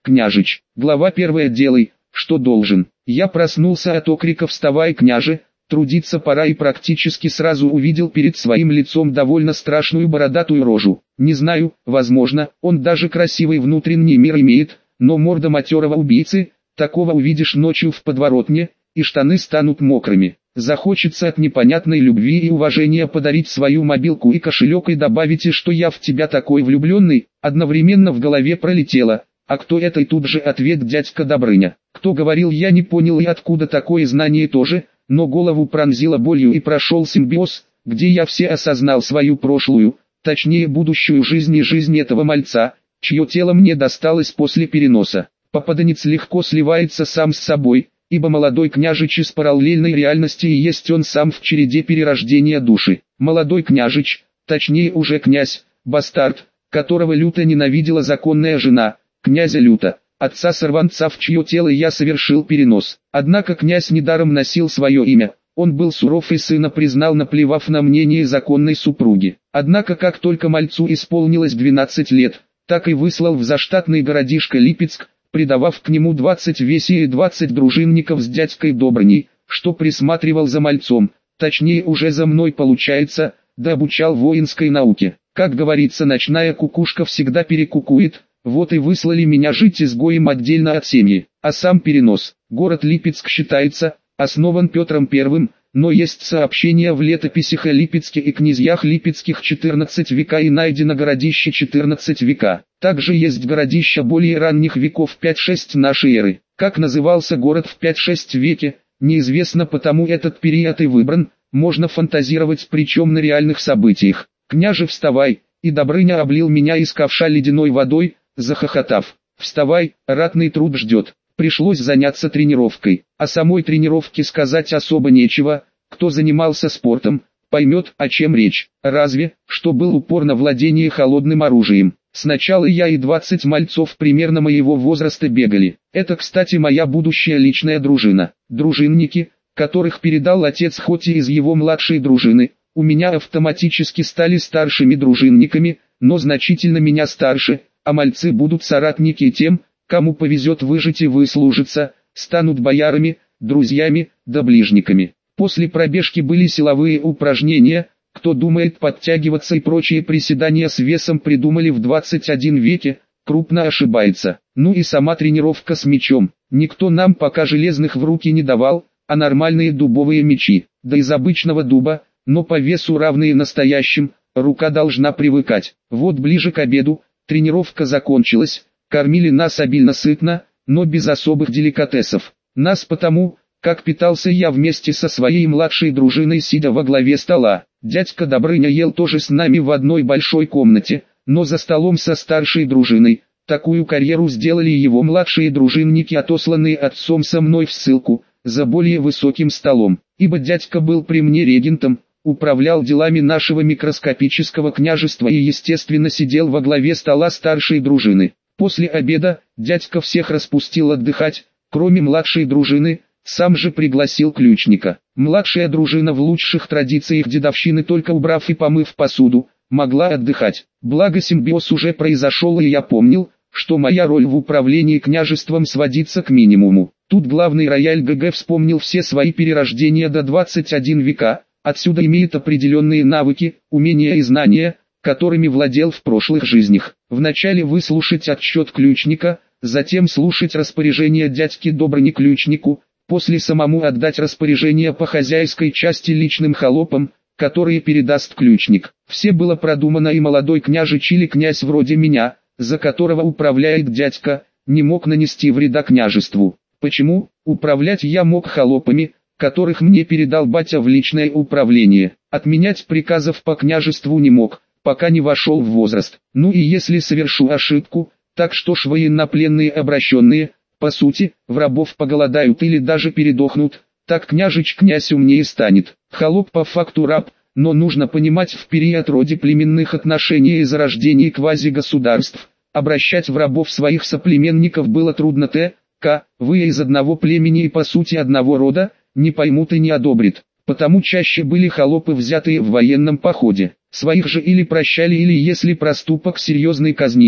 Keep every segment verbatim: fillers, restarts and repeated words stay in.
княжич. Глава первая. Делай, что должен. Я проснулся от окрика «Вставай, княже!» Трудиться пора, и практически сразу увидел перед своим лицом довольно страшную бородатую рожу. Не знаю, возможно, он даже красивый внутренний мир имеет, но морда матерого убийцы, такого увидишь ночью в подворотне, и штаны станут мокрыми. Захочется от непонятной любви и уважения подарить свою мобилку и кошелек и добавить, и что я в тебя такой влюбленный, одновременно в голове пролетело. А кто это? И тут же ответ: дядька Добрыня. Кто говорил, я не понял, и откуда такое знание тоже, но голову пронзило болью и прошел симбиоз, где я все осознал свою прошлую, точнее будущую жизнь и жизнь этого мальца, чье тело мне досталось после переноса. Попаданец легко сливается сам с собой, ибо молодой княжич из параллельной реальности и есть он сам в череде перерождения души. Молодой княжич, точнее уже князь, бастард, которого люто ненавидела законная жена, князя Люта, отца сорванца, в чье тело я совершил перенос. Однако князь недаром носил свое имя, он был суров и сына признал, наплевав на мнение законной супруги. Однако как только мальцу исполнилось двенадцать лет, так и выслал в заштатный городишко Липецк, придавав к нему двадцать весей и двадцать дружинников с дядькой Добрыней, что присматривал за мальцом, точнее уже за мной получается, да обучал воинской науке. Как говорится, ночная кукушка всегда перекукует. Вот и выслали меня жить изгоем отдельно от семьи. А сам перенос. Город Липецк считается, основан Петром Первым, но есть сообщения в летописях о Липецке и князьях Липецких четырнадцатого века и найдено городище четырнадцатого века. Также есть городища более ранних веков пять-шесть нашей эры. Как назывался город в пять-шесть веке, неизвестно, потому этот период и выбран, можно фантазировать, причем на реальных событиях. «Княже, вставай!» И Добрыня облил меня из ковша ледяной водой, захохотав. «Вставай, ратный труд ждет». Пришлось заняться тренировкой. О самой тренировке сказать особо нечего, кто занимался спортом, поймет, о чем речь. Разве, что был упор на владение холодным оружием. Сначала я и двадцать мальцов примерно моего возраста бегали. Это, кстати, моя будущая личная дружина. Дружинники, которых передал отец хоть и из его младшей дружины, у меня автоматически стали старшими дружинниками, но значительно меня старше, а мальцы будут соратники тем, кому повезет выжить и выслужиться, станут боярами, друзьями, да ближниками. После пробежки были силовые упражнения, кто думает подтягиваться и прочие приседания с весом придумали в двадцать первом веке, крупно ошибается. Ну и сама тренировка с мечом. Никто нам пока железных в руки не давал, а нормальные дубовые мечи, да из обычного дуба, но по весу равные настоящим, рука должна привыкать. Вот ближе к обеду, тренировка закончилась, кормили нас обильно сытно, но без особых деликатесов. Нас потому, как питался я вместе со своей младшей дружиной, сидя во главе стола. Дядька Добрыня ел тоже с нами в одной большой комнате, но за столом со старшей дружиной. Такую карьеру сделали его младшие дружинники, отосланные отцом со мной в ссылку, за более высоким столом. Ибо дядька был при мне регентом, управлял делами нашего микроскопического княжества и естественно сидел во главе стола старшей дружины. После обеда, дядька всех распустил отдыхать, кроме младшей дружины, сам же пригласил ключника. Младшая дружина в лучших традициях дедовщины, только убрав и помыв посуду, могла отдыхать. Благо симбиоз уже произошел, и я помнил, что моя роль в управлении княжеством сводится к минимуму. Тут главный рояль ГГ вспомнил все свои перерождения до двадцать первого века, отсюда имеет определенные навыки, умения и знания, которыми владел в прошлых жизнях. Вначале выслушать отчет ключника, затем слушать распоряжение дядьки Добрыни ключнику, после самому отдать распоряжение по хозяйской части личным холопам, которые передаст ключник. Все было продумано, и молодой княжич или князь вроде меня, за которого управляет дядька, не мог нанести вреда княжеству. Почему? Управлять я мог холопами, которых мне передал батя в личное управление. Отменять приказов по княжеству не мог, пока не вошел в возраст. Ну и если совершу ошибку, так что ж военнопленные обращенные, по сути, в рабов поголодают или даже передохнут, так княжич князь умнее станет. Холоп по факту раб, но нужно понимать, в период роде племенных отношений и зарождения квазигосударств, обращать в рабов своих соплеменников было трудно. Т. К. Вы из одного племени и по сути одного рода, не поймут и не одобрят. Потому чаще были холопы, взятые в военном походе. Своих же или прощали, или если проступок серьезный казнили.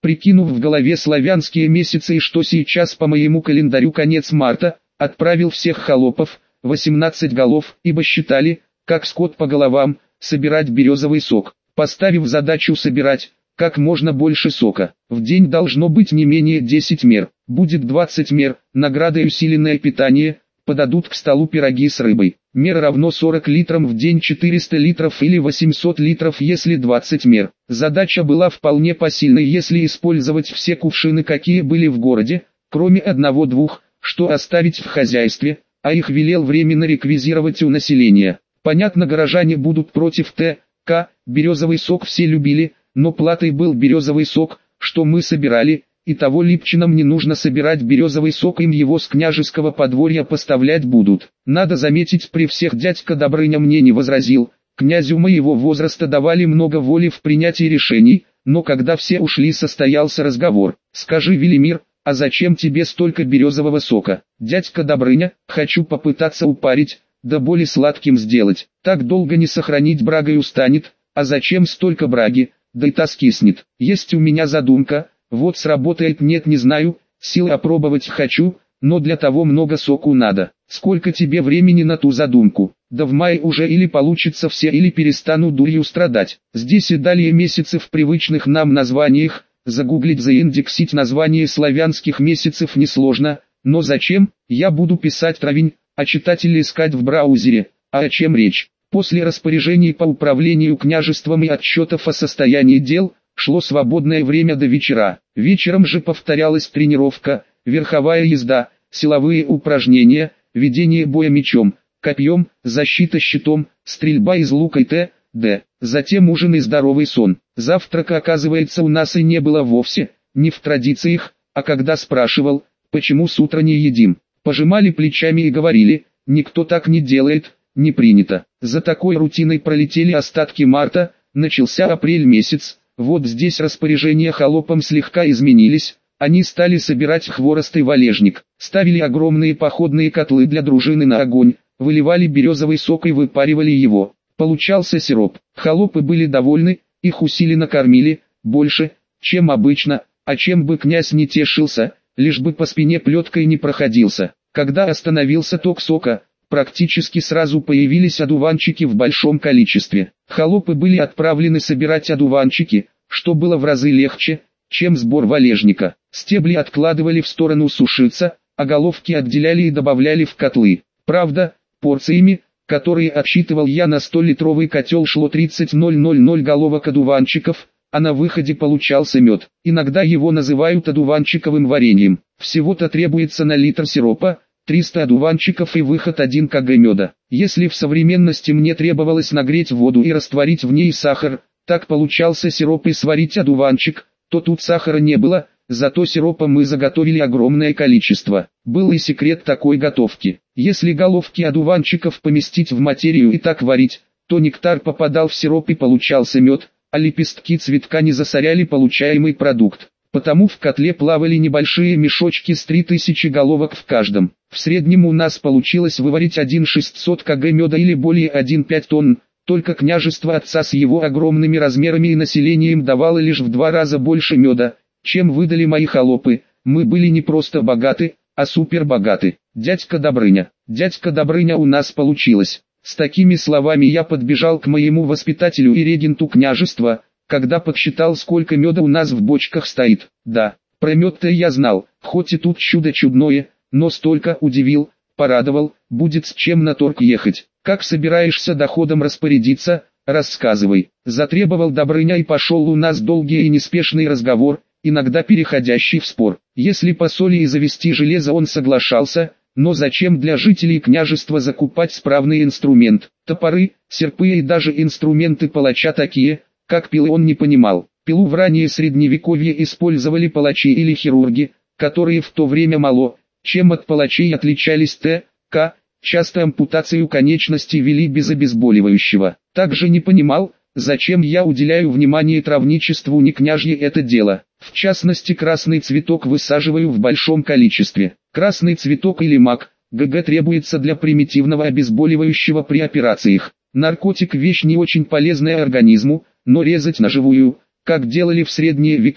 Прикинув в голове славянские месяцы и что сейчас по моему календарю конец марта, отправил всех холопов, восемнадцать голов, ибо считали, как скот по головам, собирать березовый сок, поставив задачу собирать как можно больше сока. В день должно быть не менее десяти мер, будет двадцать мер, награда и усиленное питание, подадут к столу пироги с рыбой. Мер равно сорок литрам в день, четыреста литров или восемьсот литров, если двадцать мер. Задача была вполне посильной, если использовать все кувшины, какие были в городе, кроме одного-двух, что оставить в хозяйстве, а их велел временно реквизировать у населения. Понятно, горожане будут против т.к. Березовый сок все любили, но платой был березовый сок, что мы собирали, и того липчинам не нужно собирать березовый сок, им его с княжеского подворья поставлять будут. Надо заметить, при всех дядька Добрыня мне не возразил, князю моего возраста давали много воли в принятии решений, но когда все ушли, состоялся разговор. «Скажи, Велимир, а зачем тебе столько березового сока?» «Дядька Добрыня, хочу попытаться упарить, да более сладким сделать, так долго не сохранить, брагой устанет, а зачем столько браги, да и та скиснет. Есть у меня задумка, вот сработает, нет не знаю, силы опробовать хочу, но для того много соку надо. Сколько тебе времени на ту задумку? Да в мае уже или получится все, или перестану дурью страдать. Здесь и далее месяцы в привычных нам названиях, загуглить, заиндексить название славянских месяцев несложно, но зачем? Я буду писать травень, а читатели искать в браузере, а о чем речь? После распоряжений по управлению княжеством и отчетов о состоянии дел, шло свободное время до вечера. Вечером же повторялась тренировка, верховая езда, силовые упражнения, ведение боя мечом, копьем, защита щитом, стрельба из лука и т.д. Затем ужин и здоровый сон. Завтрака, оказывается, у нас и не было вовсе, не в традициях, а когда спрашивал, почему с утра не едим, пожимали плечами и говорили, никто так не делает, не принято. За такой рутиной пролетели остатки марта, начался апрель месяц. Вот здесь распоряжения холопам слегка изменились, они стали собирать хворост и валежник, ставили огромные походные котлы для дружины на огонь, выливали березовый сок и выпаривали его. Получался сироп. Холопы были довольны, их усиленно кормили, больше, чем обычно, а чем бы князь не тешился, лишь бы по спине плеткой не проходился. Когда остановился ток сока, практически сразу появились одуванчики в большом количестве. Холопы были отправлены собирать одуванчики, что было в разы легче, чем сбор валежника. Стебли откладывали в сторону сушиться, а головки отделяли и добавляли в котлы. Правда, порциями, которые отсчитывал я на сто-литровый котел, шло тридцать тысяч головок одуванчиков, а на выходе получался мед. Иногда его называют одуванчиковым вареньем. Всего-то требуется на литр сиропа, триста одуванчиков и выход один килограмм меда. Если в современности мне требовалось нагреть воду и растворить в ней сахар, так получался сироп и сварить одуванчик, то тут сахара не было, зато сиропа мы заготовили огромное количество. Был и секрет такой готовки. Если головки одуванчиков поместить в материю и так варить, то нектар попадал в сироп и получался мед, а лепестки цветка не засоряли получаемый продукт. Потому в котле плавали небольшие мешочки с три тысячи головок в каждом. В среднем у нас получилось выварить один тысяча шестьсот килограмм меда или более один целых пять тонн, только княжество отца с его огромными размерами и населением давало лишь в два раза больше меда, чем выдали мои холопы. Мы были не просто богаты, а супер богаты. Дядька Добрыня, дядька Добрыня, у нас получилось. С такими словами я подбежал к моему воспитателю и регенту княжества, когда подсчитал, сколько меда у нас в бочках стоит. Да, про мед-то я знал, хоть и тут чудо чудное, но столько удивил, порадовал, будет с чем на торг ехать. Как собираешься доходом распорядиться, рассказывай. Затребовал Добрыня, и пошел у нас долгий и неспешный разговор, иногда переходящий в спор. Если по соли и завести железо он соглашался, но зачем для жителей княжества закупать справный инструмент? Топоры, серпы и даже инструменты палача такие, как пилы, он не понимал. Пилу в раннее средневековье использовали палачи или хирурги, которые в то время мало, чем от палачей отличались т.к. Часто ампутацию конечностей вели без обезболивающего. Также не понимал, зачем я уделяю внимание травничеству, не княжье это дело. В частности, красный цветок высаживаю в большом количестве. Красный цветок или мак, ГГ, требуется для примитивного обезболивающего при операциях. Наркотик — вещь не очень полезная организму, но резать на живую, как делали в средние века,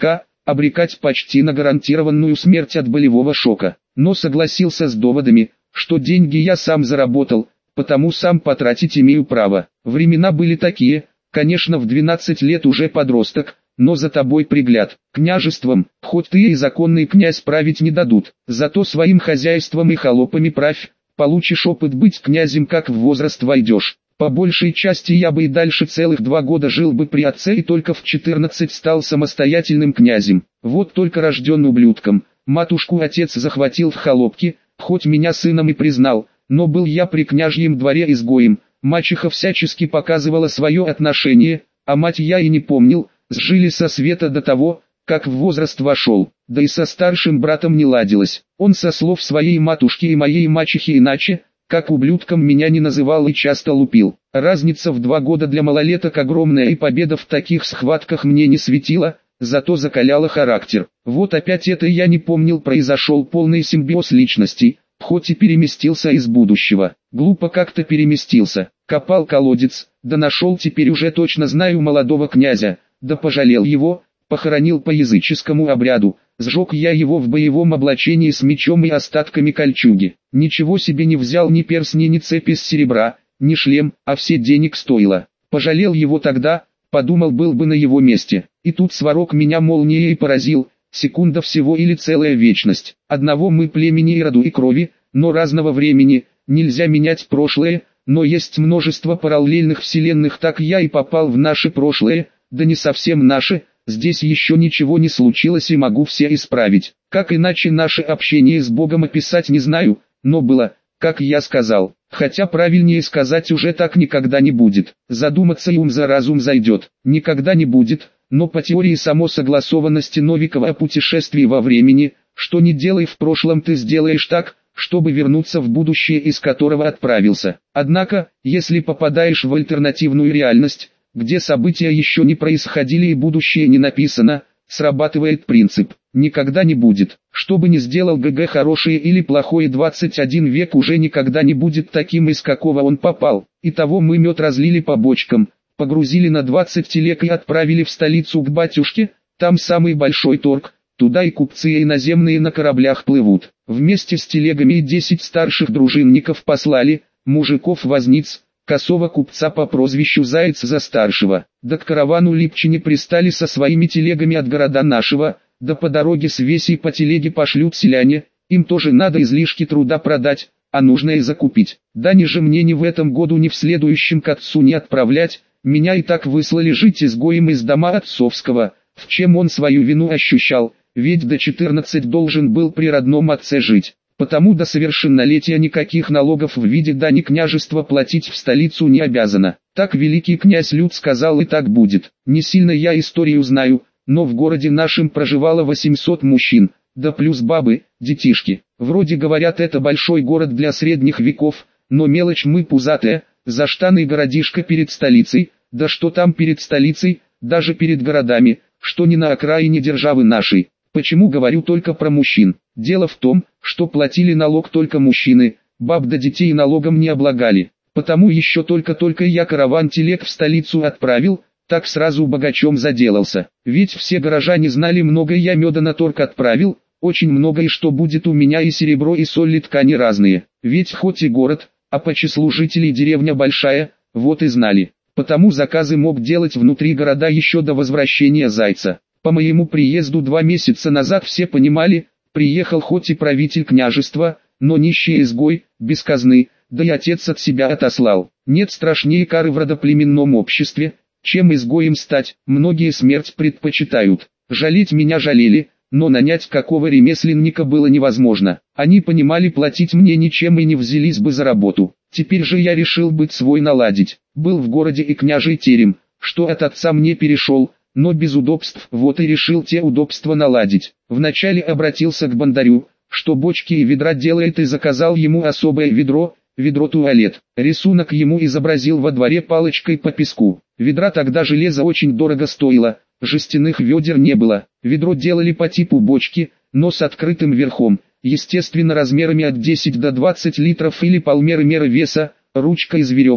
обрекать почти на гарантированную смерть от болевого шока. Но согласился с доводами, что деньги я сам заработал, потому сам потратить имею право. Времена были такие, конечно, в двенадцать лет уже подросток, но за тобой пригляд. Княжеством, хоть ты и законный князь, править не дадут, зато своим хозяйством и холопами правь, получишь опыт быть князем, как в возраст войдешь. По большей части я бы и дальше целых два года жил бы при отце и только в четырнадцать стал самостоятельным князем. Вот только рожден ублюдком, матушку отец захватил в холопки, хоть меня сыном и признал, но был я при княжьем дворе изгоем, мачеха всячески показывала свое отношение, а мать я и не помнил, сжили со света до того, как в возраст вошел, да и со старшим братом не ладилось. Он со слов своей матушки и моей мачехи иначе, как ублюдком меня не называл и часто лупил. Разница в два года для малолеток огромная, и победа в таких схватках мне не светила, зато закаляла характер. Вот опять это я не помнил, произошел полный симбиоз личностей, хоть и переместился из будущего. Глупо как-то переместился, копал колодец, да нашел, теперь уже точно знаю молодого князя, да пожалел его, похоронил по языческому обряду, сжег я его в боевом облачении с мечом и остатками кольчуги. Ничего себе не взял, ни перстни, ни цепи с серебра, ни шлем, а все денег стоило. Пожалел его тогда, подумал, был бы на его месте. И тут сварог меня молнией поразил, секунда всего или целая вечность. Одного мы племени и роду и крови, но разного времени, нельзя менять прошлое, но есть множество параллельных вселенных, так я и попал в наше прошлое, да не совсем наше. Здесь еще ничего не случилось и могу все исправить. Как иначе наше общение с Богом описать, не знаю, но было, как я сказал. Хотя правильнее сказать, уже так никогда не будет. Задуматься и ум за разум зайдет. Никогда не будет, но по теории самосогласованности Новикова о путешествии во времени, что не делай в прошлом, ты сделаешь так, чтобы вернуться в будущее, из которого отправился. Однако, если попадаешь в альтернативную реальность, где события еще не происходили и будущее не написано, срабатывает принцип «никогда не будет». Что бы ни сделал ГГ, хорошее или плохое, двадцать один век уже никогда не будет таким, из какого он попал. Итого мы мед разлили по бочкам, погрузили на двадцать телег и отправили в столицу к батюшке, там самый большой торг, туда и купцы и иноземные на кораблях плывут. Вместе с телегами и десять старших дружинников послали, мужиков-возниц, косого купца по прозвищу Заяц за старшего. Да к каравану Липчине пристали со своими телегами от города нашего, да по дороге с весей по телеге пошлют селяне, им тоже надо излишки труда продать, а нужное закупить. Да не же мне ни в этом году, ни в следующем к отцу не отправлять, меня и так выслали жить изгоем из дома отцовского, в чем он свою вину ощущал, ведь до четырнадцати должен был при родном отце жить. Потому до совершеннолетия никаких налогов в виде дани княжества платить в столицу не обязана. Так великий князь Люд сказал, и так будет. Не сильно я историю знаю, но в городе нашем проживало восемьсот мужчин, да плюс бабы, детишки. Вроде говорят, это большой город для средних веков, но мелочь мы пузатая, заштанный городишко перед столицей, да что там перед столицей, даже перед городами, что не на окраине державы нашей. Почему говорю только про мужчин? Дело в том, что платили налог только мужчины, баб да детей налогом не облагали. Потому еще только-только я караван телег в столицу отправил, так сразу богачом заделался. Ведь все горожане знали, много я меда на торг отправил, очень много, и что будет у меня и серебро и соль и ткани разные. Ведь хоть и город, а по числу жителей деревня большая, вот и знали. Потому заказы мог делать внутри города еще до возвращения Зайца. По моему приезду два месяца назад все понимали, приехал хоть и правитель княжества, но нищий изгой, без казны, да и отец от себя отослал. Нет страшнее кары в родоплеменном обществе, чем изгоем стать, многие смерть предпочитают. Жалеть меня жалели, но нанять какого ремесленника было невозможно. Они понимали, платить мне ничем и не взялись бы за работу. Теперь же я решил быть свой наладить. Был в городе и княжий терем, что от отца мне перешел, но без удобств, вот и решил те удобства наладить. Вначале обратился к бандарю, что бочки и ведра делает, и заказал ему особое ведро, ведро-туалет. Рисунок ему изобразил во дворе палочкой по песку. Ведра тогда железо очень дорого стоило, жестяных ведер не было. Ведро делали по типу бочки, но с открытым верхом, естественно размерами от десяти до двадцати литров или полмеры меры веса, ручка из веревки,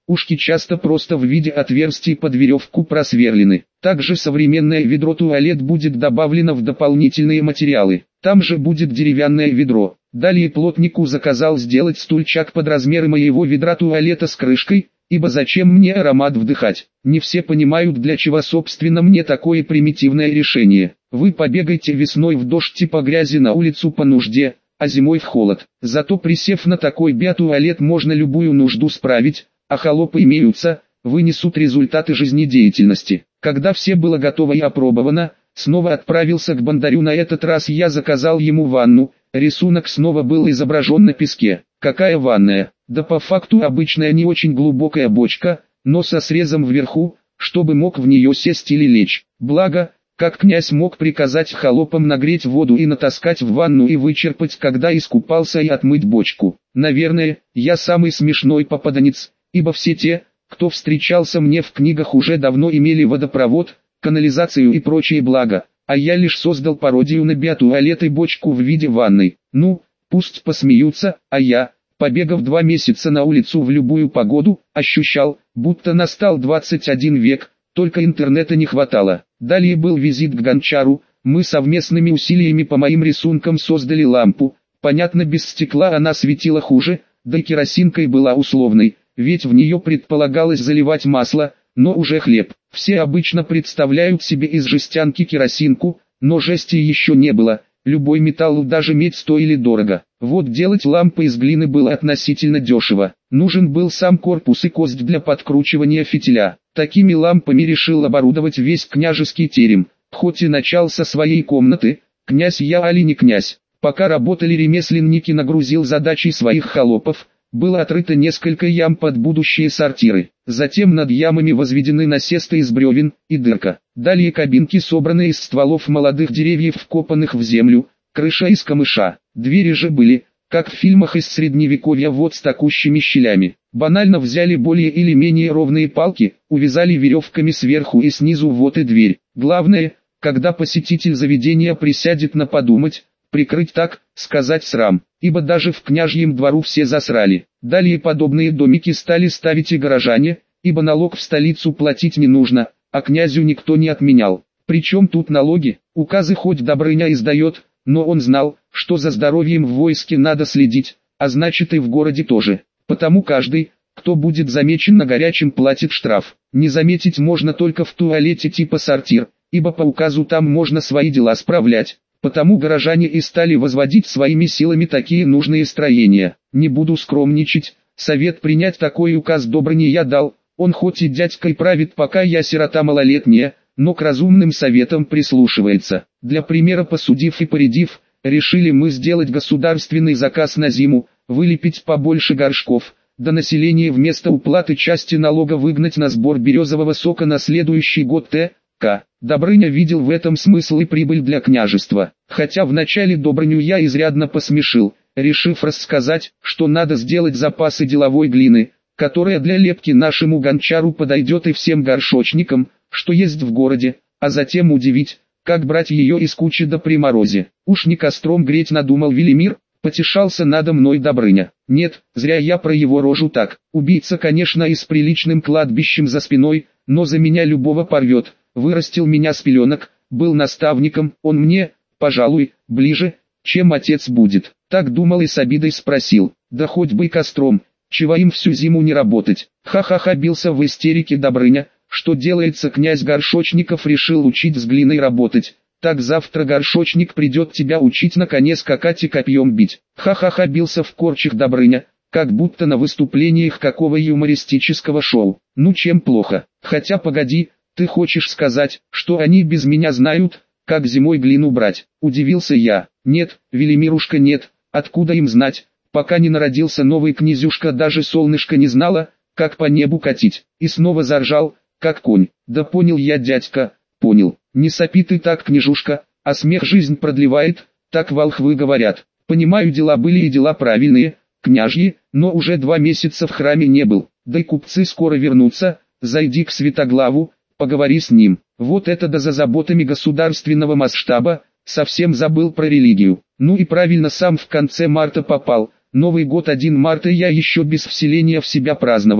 ушки часто просто в виде отверстий под веревку просверлены. Также современное ведро-туалет будет добавлено в дополнительные материалы. Там же будет деревянное ведро. Далее плотнику заказал сделать стульчак под размеры моего ведра туалета с крышкой, ибо зачем мне аромат вдыхать? Не все понимают, для чего собственно мне такое примитивное решение. Вы побегайте весной в дождь и по грязи на улицу по нужде, а зимой в холод. Зато присев на такой биотуалет можно любую нужду справить, а холопы имеются, вынесут результаты жизнедеятельности. Когда все было готово и опробовано, снова отправился к Бондарю. На этот раз я заказал ему ванну, рисунок снова был изображен на песке. Какая ванная? Да по факту обычная не очень глубокая бочка, но со срезом вверху, чтобы мог в нее сесть или лечь. Благо, как князь мог приказать холопам нагреть воду и натаскать в ванну и вычерпать, когда искупался, и отмыть бочку. Наверное, я самый смешной попаданец, ибо все те, кто встречался мне в книгах, уже давно имели водопровод, канализацию и прочие блага, а я лишь создал пародию на биотуалет и бочку в виде ванной. Ну, пусть посмеются, а я, побегав два месяца на улицу в любую погоду, ощущал, будто настал двадцать один век, только интернета не хватало. Далее был визит к гончару, мы совместными усилиями по моим рисункам создали лампу, понятно, без стекла она светила хуже, да и керосинкой была условной, ведь в нее предполагалось заливать масло, но уже хлеб. Все обычно представляют себе из жестянки керосинку, но жести еще не было, любой металл, даже медь, стоили дорого. Вот делать лампы из глины было относительно дешево, нужен был сам корпус и кость для подкручивания фитиля. Такими лампами решил оборудовать весь княжеский терем, хоть и начал со своей комнаты, князь я али не князь. Пока работали ремесленники, нагрузил задачей своих холопов, было отрыто несколько ям под будущие сортиры. Затем над ямами возведены насесты из бревен и дырка. Далее кабинки, собранные из стволов молодых деревьев, вкопанных в землю, крыша из камыша. Двери же были, как в фильмах из средневековья, вот с такущими щелями. Банально взяли более или менее ровные палки, увязали веревками сверху и снизу, вот и дверь. Главное, когда посетитель заведения присядет на подумать, прикрыть, так сказать, срам, ибо даже в княжьем двору все засрали. Далее подобные домики стали ставить и горожане, ибо налог в столицу платить не нужно, а князю никто не отменял. Причем тут налоги? Указы хоть Добрыня издает, но он знал, что за здоровьем в войске надо следить, а значит и в городе тоже. Потому каждый, кто будет замечен на горячем, платит штраф. Не заметить можно только в туалете типа сортир, ибо по указу там можно свои дела справлять. Потому горожане и стали возводить своими силами такие нужные строения. Не буду скромничать, совет принять такой указ Добрыне я дал, он хоть и дядькой правит, пока я сирота малолетняя, но к разумным советам прислушивается. Для примера, посудив и поредив, решили мы сделать государственный заказ на зиму, вылепить побольше горшков, до населения вместо уплаты части налога выгнать на сбор березового сока на следующий год. Т. К. Добрыня видел в этом смысл и прибыль для княжества. Хотя вначале Добрыню я изрядно посмешил, решив рассказать, что надо сделать запасы деловой глины, которая для лепки нашему гончару подойдет и всем горшочникам, что есть в городе, а затем удивить, как брать ее из кучи да при морозе. Уж не костром греть надумал Велимир, потешался надо мной Добрыня. Нет, зря я про его рожу так. Убийца, конечно, и с приличным кладбищем за спиной, но за меня любого порвет. Вырастил меня с пеленок, был наставником, он мне, пожалуй, ближе, чем отец будет. Так думал и с обидой спросил, да хоть бы и костром, чего им всю зиму не работать. Ха-ха-ха, бился в истерике Добрыня, что делается, князь Горшочников решил учить с глиной работать. Так завтра горшочник придет тебя учить на коне скакать и копьем бить. Ха-ха-ха, бился в корчах Добрыня, как будто на выступлениях какого юмористического шоу. Ну чем плохо? Хотя погоди, ты хочешь сказать, что они без меня знают, как зимой глину брать? Удивился я. Нет, Велимирушка, нет, откуда им знать? Пока не народился новый князюшка, даже солнышко не знало, как по небу катить. И снова заржал, как конь. Да понял я, дядька, понял. Не сопи ты так, княжушка, а смех жизнь продлевает, так волхвы говорят. Понимаю, дела были и дела правильные, княжьи, но уже два месяца в храме не был. Да и купцы скоро вернутся, зайди к Святоглаву, поговори с ним. Вот это да за заботами государственного масштаба, совсем забыл про религию. Ну и правильно, сам в конце марта попал. Новый год один марта я еще без вселения в себя праздновал.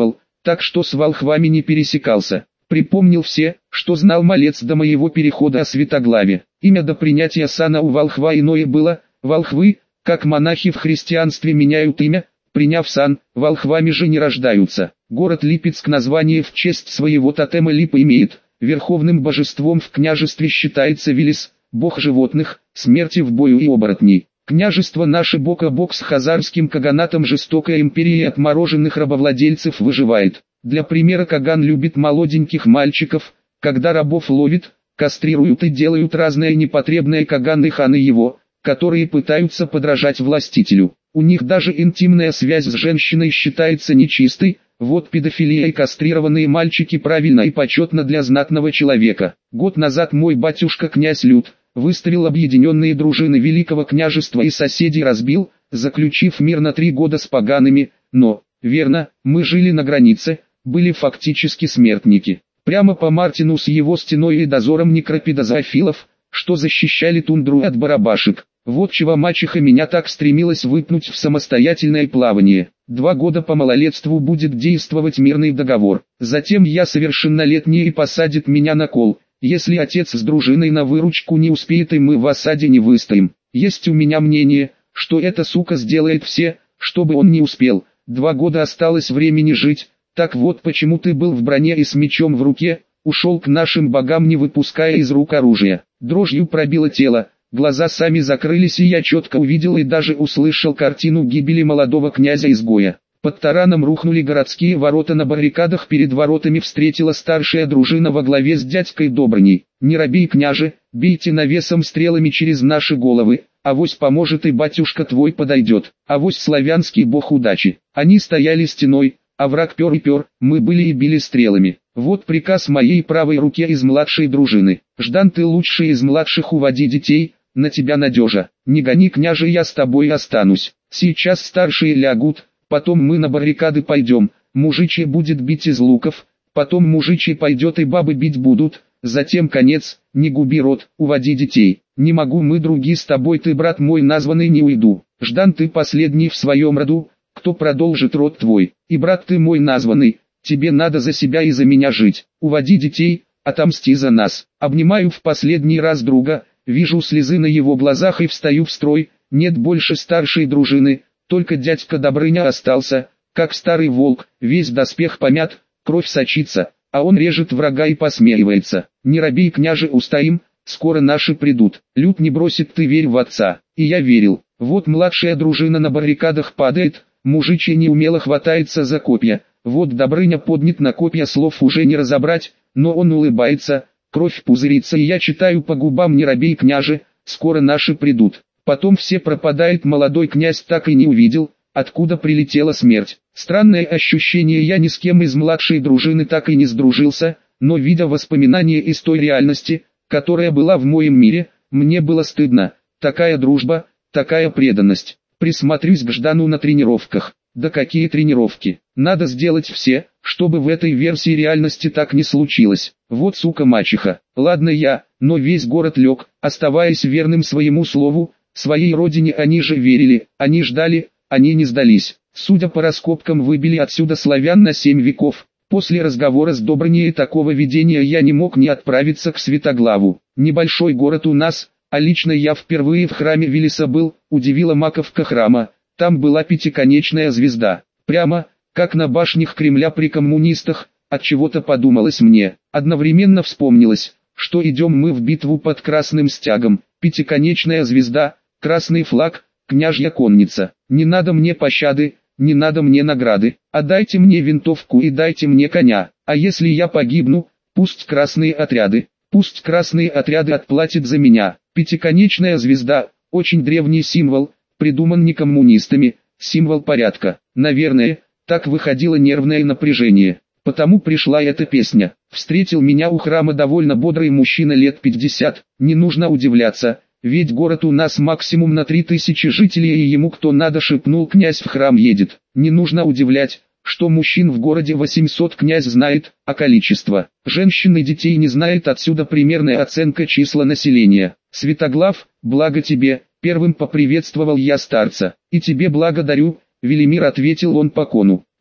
так что с волхвами не пересекался. Припомнил все, что знал малец до моего перехода о Святоглаве. Имя до принятия сана у волхва иное было, волхвы, как монахи в христианстве меняют имя, приняв сан, волхвами же не рождаются. Город Липецк название в честь своего тотема липа имеет, верховным божеством в княжестве считается Велес, бог животных, смерти в бою и оборотней. Княжество наше бок о бок с хазарским каганатом жестокая империя отмороженных рабовладельцев выживает. Для примера Каган любит молоденьких мальчиков, когда рабов ловит, кастрируют и делают разное непотребное Каган и ханы его, которые пытаются подражать властителю. У них даже интимная связь с женщиной считается нечистой, вот педофилия и кастрированные мальчики правильно и почетно для знатного человека. Год назад мой батюшка князь Люд выставил объединенные дружины Великого княжества и соседей разбил, заключив мир на три года с погаными, но, верно, мы жили на границе, были фактически смертники. Прямо по Мартину с его стеной и дозором некропидозоофилов, что защищали тундру от барабашек. Вот чего мачеха меня так стремилась выпнуть в самостоятельное плавание. Два года по малолетству будет действовать мирный договор. Затем я совершеннолетний и посадит меня на кол. Если отец с дружиной на выручку не успеет и мы в осаде не выстоим. Есть у меня мнение, что эта сука сделает все, чтобы он не успел. Два года осталось времени жить. Так вот почему ты был в броне и с мечом в руке, ушел к нашим богам не выпуская из рук оружия. Дрожью пробило тело, глаза сами закрылись и я четко увидел и даже услышал картину гибели молодого князя-изгоя. Под тараном рухнули городские ворота, на баррикадах перед воротами встретила старшая дружина во главе с дядькой Добрыней. Не робей, княже, бейте навесом стрелами через наши головы, авось поможет и батюшка твой подойдет, авось славянский бог удачи. Они стояли стеной, а враг пер и пер, мы были и били стрелами. Вот приказ моей правой руке из младшей дружины. Ждан, ты лучший из младших, уводи детей, на тебя надежа. Не гони, княже, я с тобой останусь. Сейчас старшие лягут, потом мы на баррикады пойдем, мужичий будет бить из луков, потом мужичий пойдет и бабы бить будут, затем конец, не губи рот, уводи детей. Не могу, мы други с тобой, ты брат мой названный, не уйду. Ждан, ты последний в своем роду, кто продолжит род твой, и брат ты мой названный, тебе надо за себя и за меня жить. Уводи детей, отомсти за нас. Обнимаю в последний раз друга, вижу слезы на его глазах и встаю в строй. Нет больше старшей дружины, только дядька Добрыня остался, как старый волк, весь доспех помят, кровь сочится, а он режет врага и посмеивается. Не робей, княже, устоим, скоро наши придут. Люд не бросит, ты верь в отца. И я верил. Вот младшая дружина на баррикадах падает, мужичий неумело хватается за копья. Вот Добрыня поднят на копья, слов уже не разобрать, но он улыбается, кровь пузырится, и я читаю по губам: не робей, княже, скоро наши придут. Потом все пропадает, молодой князь так и не увидел, откуда прилетела смерть. Странное ощущение, я ни с кем из младшей дружины так и не сдружился, но видя воспоминания из той реальности, которая была в моем мире, мне было стыдно. Такая дружба, такая преданность. Присмотрюсь к Ждану на тренировках. Да какие тренировки? Надо сделать все, чтобы в этой версии реальности так не случилось. Вот сука мачеха. Ладно я, но весь город лег, оставаясь верным своему слову, своей родине. Они же верили, они ждали, они не сдались. Судя по раскопкам, выбили отсюда славян на семь веков. После разговора с Добрыней и такого видения я не мог не отправиться к Святоглаву. Небольшой город у нас, а лично я впервые в храме Велеса был, удивила маковка храма. Там была пятиконечная звезда, прямо, как на башнях Кремля при коммунистах. От чего-то подумалось мне, одновременно вспомнилось, что идем мы в битву под красным стягом. Пятиконечная звезда, красный флаг, княжья конница. Не надо мне пощады, не надо мне награды, а дайте мне винтовку и дайте мне коня. А если я погибну, пусть красные отряды, пусть красные отряды отплатят за меня. Пятиконечная звезда, очень древний символ, придуман не коммунистами, символ порядка. Наверное, так выходило нервное напряжение. Потому пришла эта песня. Встретил меня у храма довольно бодрый мужчина лет пятьдесят. Не нужно удивляться, ведь город у нас максимум на три тысячи жителей, и ему кто надо шепнул: князь в храм едет. Не нужно удивлять, что мужчин в городе восемьсот, князь знает, а количество женщин и детей не знает. Отсюда примерная оценка числа населения. Святоглав, благо тебе. Первым поприветствовал я старца. И тебе благодарю, Велимир, ответил он по кону.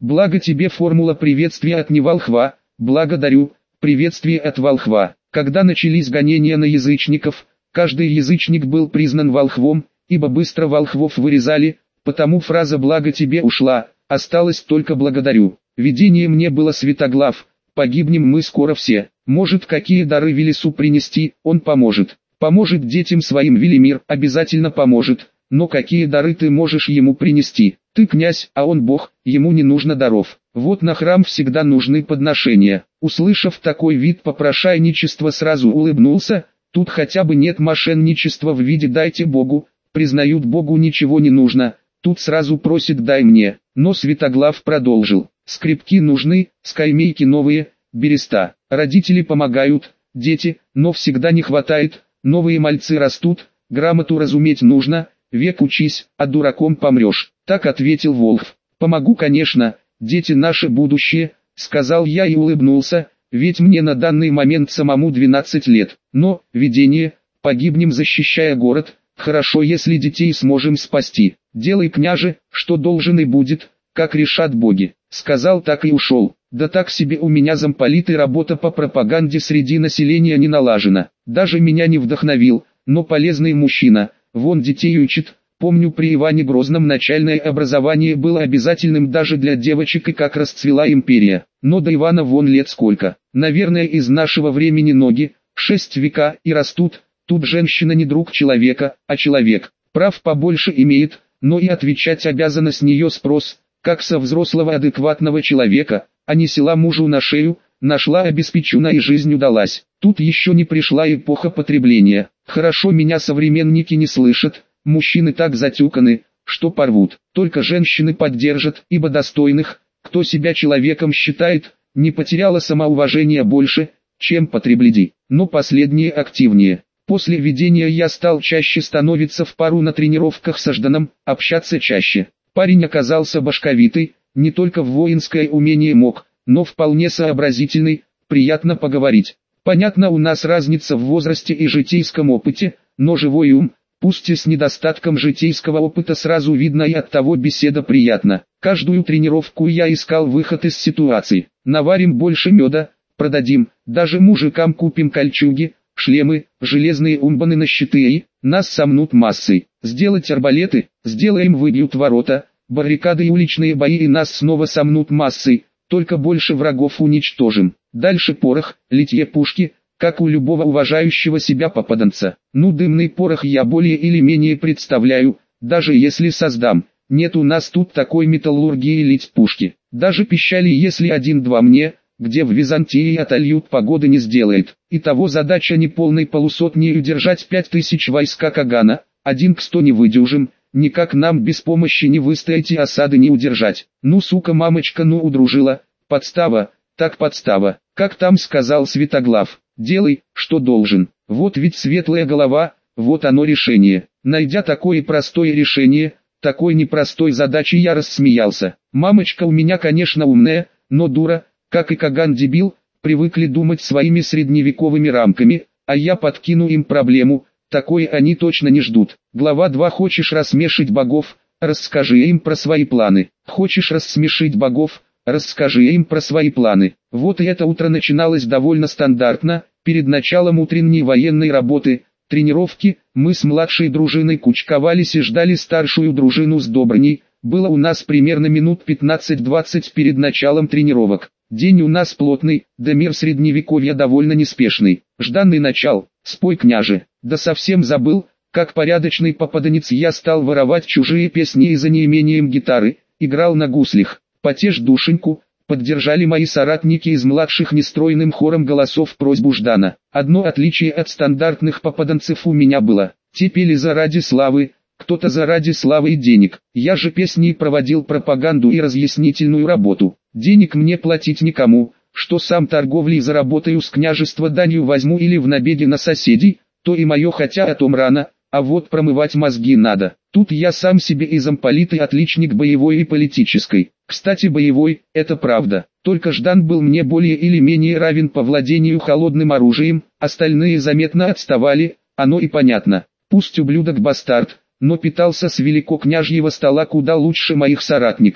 Благо тебе формула приветствия от неволхва, благодарю, приветствие от волхва. Когда начались гонения на язычников, каждый язычник был признан волхвом, ибо быстро волхвов вырезали, потому фраза «благо тебе» ушла, осталось только «благодарю». Видение мне было Святоглав, погибнем мы скоро все. Может, какие дары Велесу принести, он поможет. Поможет детям своим Велимир, обязательно поможет. Но какие дары ты можешь ему принести? Ты князь, а он бог, ему не нужно даров. Вот на храм всегда нужны подношения. Услышав такой вид попрошайничества, сразу улыбнулся. Тут хотя бы нет мошенничества в виде «дайте Богу», признают Богу ничего не нужно. Тут сразу просит «дай мне». Но Святоглав продолжил. Скрипки нужны, скамейки новые, береста. Родители помогают, дети, но всегда не хватает. Новые мальцы растут, грамоту разуметь нужно, век учись, а дураком помрешь. Так ответил Волхв. Помогу, конечно, дети наше будущее, сказал я и улыбнулся, ведь мне на данный момент самому двенадцать лет. Но, видение, погибнем защищая город, хорошо если детей сможем спасти. Делай, княже, что должен и будет, как решат боги. Сказал, так и ушел. Да так себе у меня замполит и работа по пропаганде среди населения не налажена. Даже меня не вдохновил, но полезный мужчина, вон детей учит. Помню, при Иване Грозном начальное образование было обязательным даже для девочек, и как расцвела империя. Но до Ивана вон лет сколько. Наверное, из нашего времени ноги, шесть века, и растут. Тут женщина не друг человека, а человек. Прав побольше имеет, но и отвечать обязана с нее спрос, как со взрослого адекватного человека, а не села мужу на шею, нашла обеспечена и жизнь удалась. Тут еще не пришла эпоха потребления. Хорошо меня современники не слышат, мужчины так затюканы, что порвут. Только женщины поддержат, ибо достойных, кто себя человеком считает, не потеряла самоуважение больше, чем потребледи. Но последние активнее. После видения я стал чаще становиться в пару на тренировках со Жданом, общаться чаще. Парень оказался башковитый, не только в воинское умение мог, но вполне сообразительный, приятно поговорить. Понятно, у нас разница в возрасте и житейском опыте, но живой ум, пусть и с недостатком житейского опыта, сразу видно, и оттого беседа приятна. Каждую тренировку я искал выход из ситуации. Наварим больше меда, продадим, даже мужикам купим кольчуги, шлемы, железные умбаны на щиты и нас сомнут массой. Сделать арбалеты, сделаем, выбьют ворота, баррикады и уличные бои, и нас снова сомнут массой, только больше врагов уничтожим. Дальше порох, литье пушки, как у любого уважающего себя попаданца. Ну, дымный порох я более или менее представляю, даже если создам. Нет у нас тут такой металлургии лить пушки. Даже пищали, если один-два мне, где в Византии отольют, погоды не сделает. Итого задача неполной полусотни удержать пять тысяч войска Кагана, один к сто не выдержим, никак нам без помощи не выстоять и осады не удержать. Ну, сука, мамочка, ну удружила, подстава, так подстава, как там сказал Святоглав, делай, что должен. Вот ведь светлая голова, вот оно решение. Найдя такое простое решение, такой непростой задачи, я рассмеялся. Мамочка у меня, конечно, умная, но дура, как и Каган дебил, привыкли думать своими средневековыми рамками, а я подкину им проблему, такое они точно не ждут. Глава два. Хочешь рассмешить богов, расскажи им про свои планы. Хочешь рассмешить богов, расскажи им про свои планы. Вот и это утро начиналось довольно стандартно, перед началом утренней военной работы, тренировки, мы с младшей дружиной кучковались и ждали старшую дружину с Добрыней. Было у нас примерно минут пятнадцать-двадцать перед началом тренировок. День у нас плотный, да мир средневековья довольно неспешный. Жданный начал, спой, княже. Да совсем забыл, как порядочный попаданец я стал воровать чужие песни и за неимением гитары, играл на гуслях. Потешь душеньку, поддержали мои соратники из младших нестройным хором голосов просьбу Ждана. Одно отличие от стандартных попаданцев у меня было. Те пели заради славы, кто-то заради славы и денег. Я же песней проводил пропаганду и разъяснительную работу. Денег мне платить никому, что сам торговлей заработаю, с княжества данью возьму или в набеге на соседей, то и мое, хотя о том рано, а вот промывать мозги надо. Тут я сам себе и замполит, и отличник боевой и политической. Кстати, боевой, это правда, только Ждан был мне более или менее равен по владению холодным оружием, остальные заметно отставали, оно и понятно. Пусть ублюдок-бастард, но питался с великокняжьего стола куда лучше моих соратников.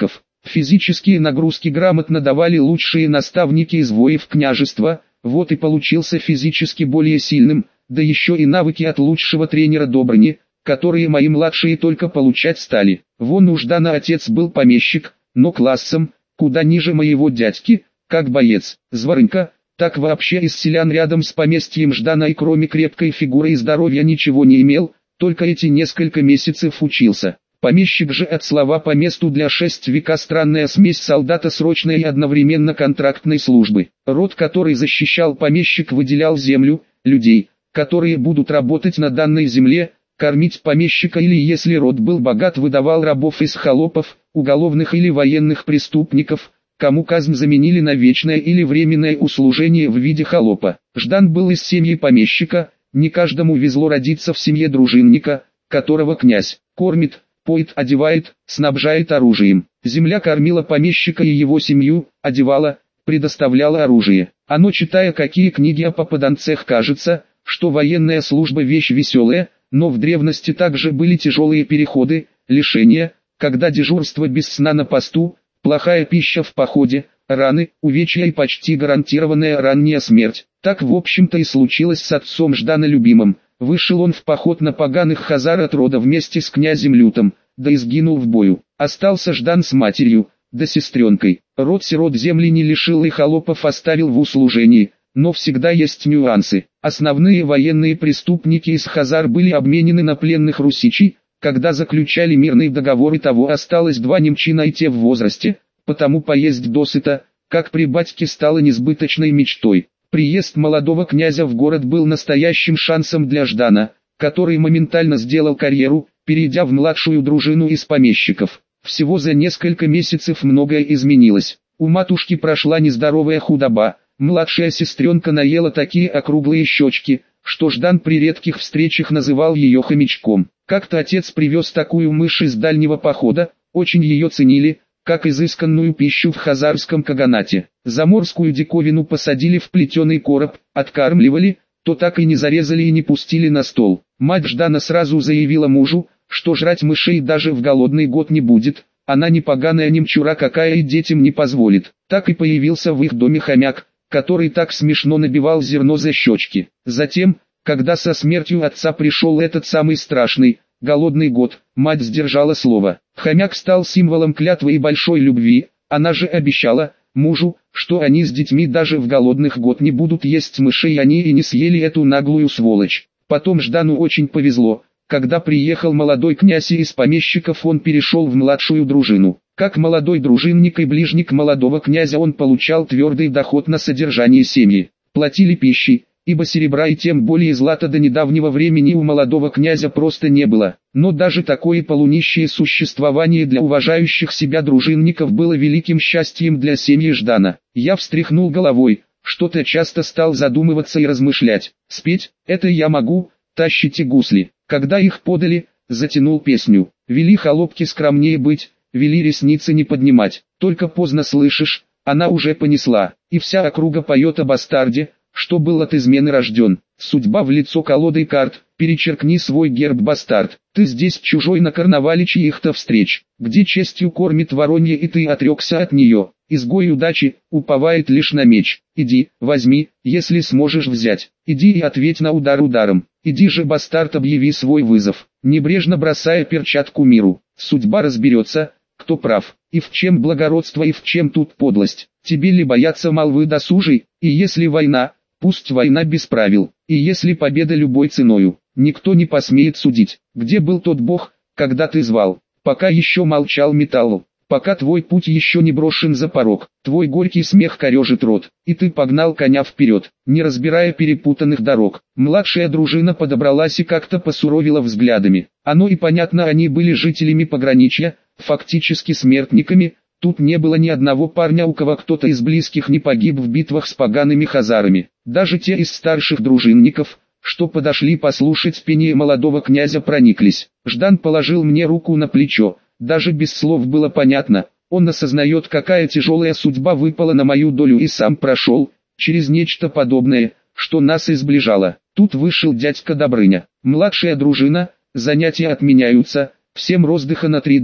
Физические нагрузки грамотно давали лучшие наставники из воев княжества, вот и получился физически более сильным, да еще и навыки от лучшего тренера Добрыни, которые мои младшие только получать стали. Вон у Ждана отец был помещик, но классом, куда ниже моего дядьки, как боец. Зворынка, так вообще из селян рядом с поместьем Ждана и кроме крепкой фигуры и здоровья ничего не имел, только эти несколько месяцев учился. Помещик же от слова по месту для шесть века странная смесь солдата срочной и одновременно контрактной службы. Род, который защищал помещик, выделял землю, людей, которые будут работать на данной земле, кормить помещика, или если род был богат, выдавал рабов из холопов, уголовных или военных преступников, кому казнь заменили на вечное или временное услужение в виде холопа. Ждан был из семьи помещика, не каждому везло родиться в семье дружинника, которого князь кормит, поет, одевает, снабжает оружием. Земля кормила помещика и его семью, одевала, предоставляла оружие. Оно, читая какие книги о попаданцах, кажется, что военная служба вещь веселая, но в древности также были тяжелые переходы, лишения, когда дежурство без сна на посту, плохая пища в походе, раны, увечья и почти гарантированная ранняя смерть. Так в общем-то и случилось с отцом Ждана любимым. Вышел он в поход на поганых хазар от рода вместе с князем Лютом, да и сгинул в бою. Остался Ждан с матерью, да сестренкой. Род сирот земли не лишил и холопов оставил в услужении, но всегда есть нюансы. Основные военные преступники из хазар были обменены на пленных русичей, когда заключали мирный договор, и того осталось два немчина и те в возрасте, потому поесть досыта, как при батьке, стало несбыточной мечтой. Приезд молодого князя в город был настоящим шансом для Ждана, который моментально сделал карьеру, перейдя в младшую дружину из помещиков. Всего за несколько месяцев многое изменилось. У матушки прошла нездоровая худоба, младшая сестренка наела такие округлые щечки, что Ждан при редких встречах называл ее хомячком. Как-то отец привез такую мышь из дальнего похода, очень ее ценили, как изысканную пищу в хазарском каганате. Заморскую диковину посадили в плетеный короб, откармливали, то так и не зарезали и не пустили на стол. Мать Ждана сразу заявила мужу, что жрать мышей даже в голодный год не будет, она не поганая немчура какая и детям не позволит. Так и появился в их доме хомяк, который так смешно набивал зерно за щечки. Затем, когда со смертью отца пришел этот самый страшный, голодный год, мать сдержала слово. Хомяк стал символом клятвы и большой любви. Она же обещала мужу, что они с детьми даже в голодных год не будут есть мышей, и они и не съели эту наглую сволочь. Потом Ждану очень повезло. Когда приехал молодой князь из помещиков, он перешел в младшую дружину. Как молодой дружинник и ближник молодого князя он получал твердый доход на содержание семьи. Платили пищей, ибо серебра и тем более злата до недавнего времени у молодого князя просто не было. Но даже такое полунищее существование для уважающих себя дружинников было великим счастьем для семьи Ждана. Я встряхнул головой, что-то часто стал задумываться и размышлять. Спеть – это я могу, тащите гусли. Когда их подали, затянул песню. Вели холопки скромнее быть, вели ресницы не поднимать. Только поздно слышишь, она уже понесла. И вся округа поет о бастарде, что был от измены рожден. Судьба в лицо колодой карт, перечеркни свой герб, бастард. Ты здесь чужой на карнавале чьих-то встреч, где честью кормит воронье и ты отрекся от нее. Изгой удачи, уповает лишь на меч. Иди, возьми, если сможешь взять. Иди и ответь на удар ударом. Иди же, бастард, объяви свой вызов, небрежно бросая перчатку миру. Судьба разберется, кто прав, и в чем благородство и в чем тут подлость. Тебе ли бояться молвы досужей, и если война, пусть война без правил, и если победа любой ценою, никто не посмеет судить. Где был тот бог, когда ты звал, пока еще молчал металл, пока твой путь еще не брошен за порог, твой горький смех корежит рот, и ты погнал коня вперед, не разбирая перепутанных дорог. Младшая дружина подобралась и как-то посуровила взглядами. Оно и понятно, они были жителями пограничья, фактически смертниками. Тут не было ни одного парня, у кого кто-то из близких не погиб в битвах с погаными хазарами. Даже те из старших дружинников, что подошли послушать пение молодого князя, прониклись. Ждан положил мне руку на плечо. Даже без слов было понятно, он осознает, какая тяжелая судьба выпала на мою долю, и сам прошел через нечто подобное, что нас и сближало. Тут вышел дядька Добрыня. Младшая дружина, занятия отменяются, всем роздыха на три дня.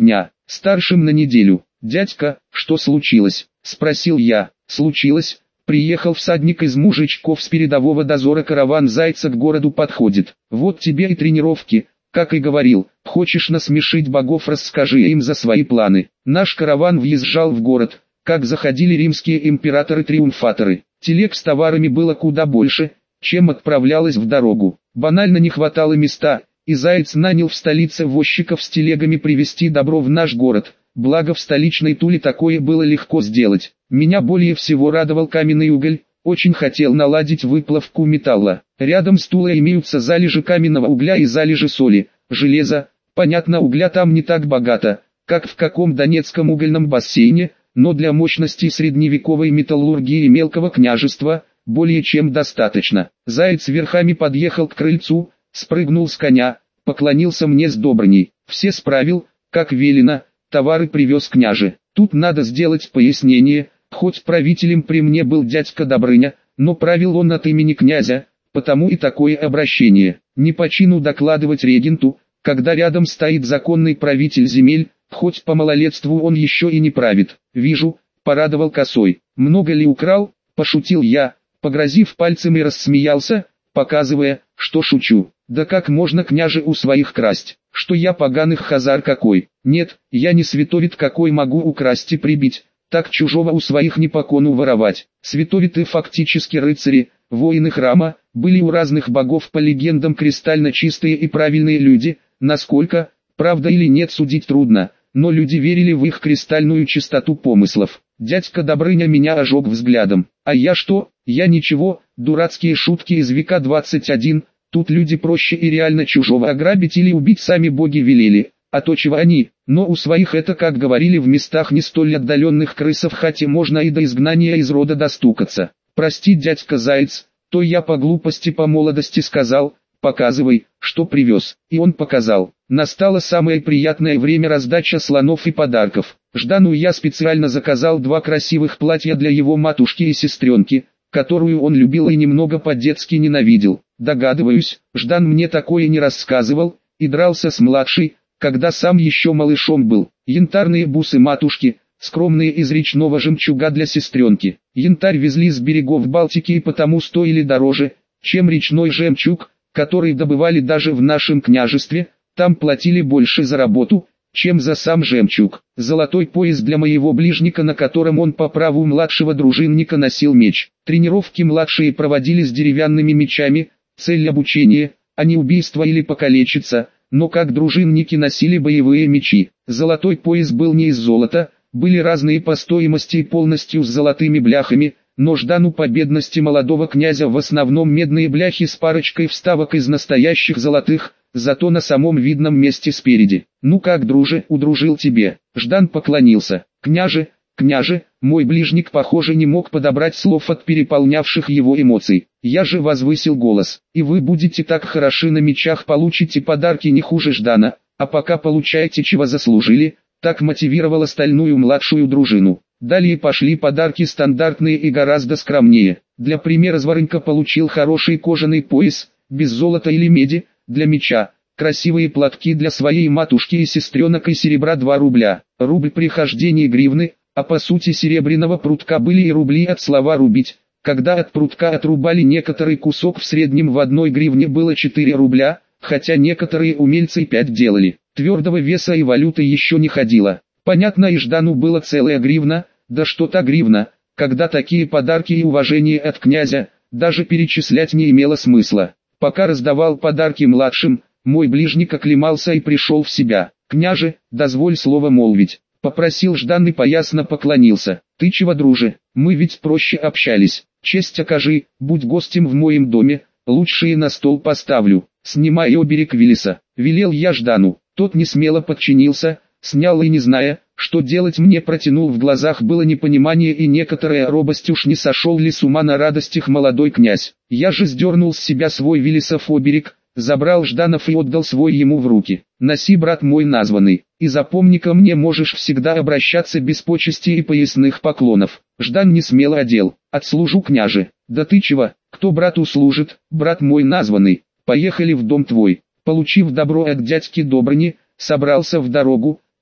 старшим на неделю. «Дядька, что случилось?» – спросил я. «Случилось. Приехал всадник из мужичков с передового дозора, караван Зайца к городу подходит. Вот тебе и тренировки, как и говорил. Хочешь насмешить богов, расскажи им за свои планы». Наш караван въезжал в город, как заходили римские императоры-триумфаторы. Телег с товарами было куда больше, чем отправлялось в дорогу. Банально не хватало места, и Заяц нанял в столице возчиков с телегами привезти добро в наш город. Благо в столичной Туле такое было легко сделать. Меня более всего радовал каменный уголь, очень хотел наладить выплавку металла. Рядом с Тулой имеются залежи каменного угля и залежи соли, железа. Понятно, угля там не так богато, как в каком донецком угольном бассейне, но для мощности средневековой металлургии мелкого княжества более чем достаточно. Заяц верхами подъехал к крыльцу, спрыгнул с коня, поклонился мне с Добрыней. Все справил, как велено, товары привез княже. Тут надо сделать пояснение, хоть правителем при мне был дядька Добрыня, но правил он от имени князя, потому и такое обращение. Не по чину докладывать регенту, когда рядом стоит законный правитель земель, хоть по малолетству он еще и не правит. «Вижу», — порадовал косой. «Много ли украл?» — пошутил я, погрозив пальцем и рассмеялся, показывая, что шучу. «Да как можно, княже, у своих красть? Что я поганых хазар какой? Нет, я не святовит какой, могу украсть и прибить, так чужого у своих не по кону воровать». Святовиты фактически рыцари, воины храма, были у разных богов по легендам кристально чистые и правильные люди, насколько, правда или нет, судить трудно, но люди верили в их кристальную чистоту помыслов. Дядька Добрыня меня ожег взглядом. А я что? Я ничего, дурацкие шутки из века двадцать один. Тут люди проще и реально чужого ограбить или убить сами боги велели, а то чего они, но у своих это, как говорили в местах не столь отдаленных, крыса в хате можно и до изгнания из рода достукаться. «Прости, дядька Заяц, то я по глупости по молодости сказал, показывай, что привез». И он показал. Настало самое приятное время раздача слонов и подарков. Ждану я специально заказал два красивых платья для его матушки и сестренки, которую он любил и немного по-детски ненавидел. Догадываюсь, Ждан мне такое не рассказывал, и дрался с младшей, когда сам еще малышом был. Янтарные бусы матушки, скромные из речного жемчуга для сестренки. Янтарь везли с берегов Балтики и потому стоили дороже, чем речной жемчуг, который добывали даже в нашем княжестве. Там платили больше за работу, чем за сам жемчуг. Золотой пояс для моего ближника, на котором он по праву младшего дружинника носил меч. Тренировки младшие проводили с деревянными мечами, цель обучения, а не убийство или покалечиться, но как дружинники носили боевые мечи. Золотой пояс был не из золота, были разные по стоимости и полностью с золотыми бляхами, но Ждану по бедности молодого князя в основном медные бляхи с парочкой вставок из настоящих золотых, зато на самом видном месте спереди. «Ну как, друже, удружил тебе?» Ждан поклонился. «Княже, княже», мой ближник, похоже, не мог подобрать слов от переполнявших его эмоций. Я же возвысил голос. «И вы будете так хороши на мечах, получите подарки не хуже Ждана, а пока получаете, чего заслужили», так мотивировал остальную младшую дружину. Далее пошли подарки стандартные и гораздо скромнее. Для примера Зворонька получил хороший кожаный пояс, без золота или меди, для меча, красивые платки для своей матушки и сестренок и серебра два рубля. Рубль при хождении гривны, а по сути серебряного прутка были и рубли от слова «рубить». Когда от прутка отрубали некоторый кусок, в среднем в одной гривне было четыре рубля, хотя некоторые умельцы и пять делали. Твердого веса и валюты еще не ходило. Понятно, и Ждану было целая гривна, да что-то гривна, когда такие подарки и уважение от князя, даже перечислять не имело смысла. Пока раздавал подарки младшим, мой ближник оклемался и пришел в себя. «Княже, дозволь слово молвить», — попросил Ждан и поясно поклонился. «Ты чего, друже, мы ведь проще общались. Честь окажи, будь гостем в моем доме, лучшие на стол поставлю. Снимай оберег Велеса», — велел я Ждану. Тот несмело подчинился, снял и, не зная, что делать, мне протянул. В глазах было непонимание и некоторая робость, уж не сошел ли с ума на радостях молодой князь. Я же сдернул с себя свой Велесов оберег, забрал Жданов и отдал свой ему в руки. «Носи, брат мой названный, и запомни, ко мне можешь всегда обращаться без почести и поясных поклонов». Ждан не смело одел. «Отслужу, княже». «Да ты чего, кто брату служит, брат мой названный? Поехали в дом твой». Получив добро от дядьки Добрыни, собрался в дорогу,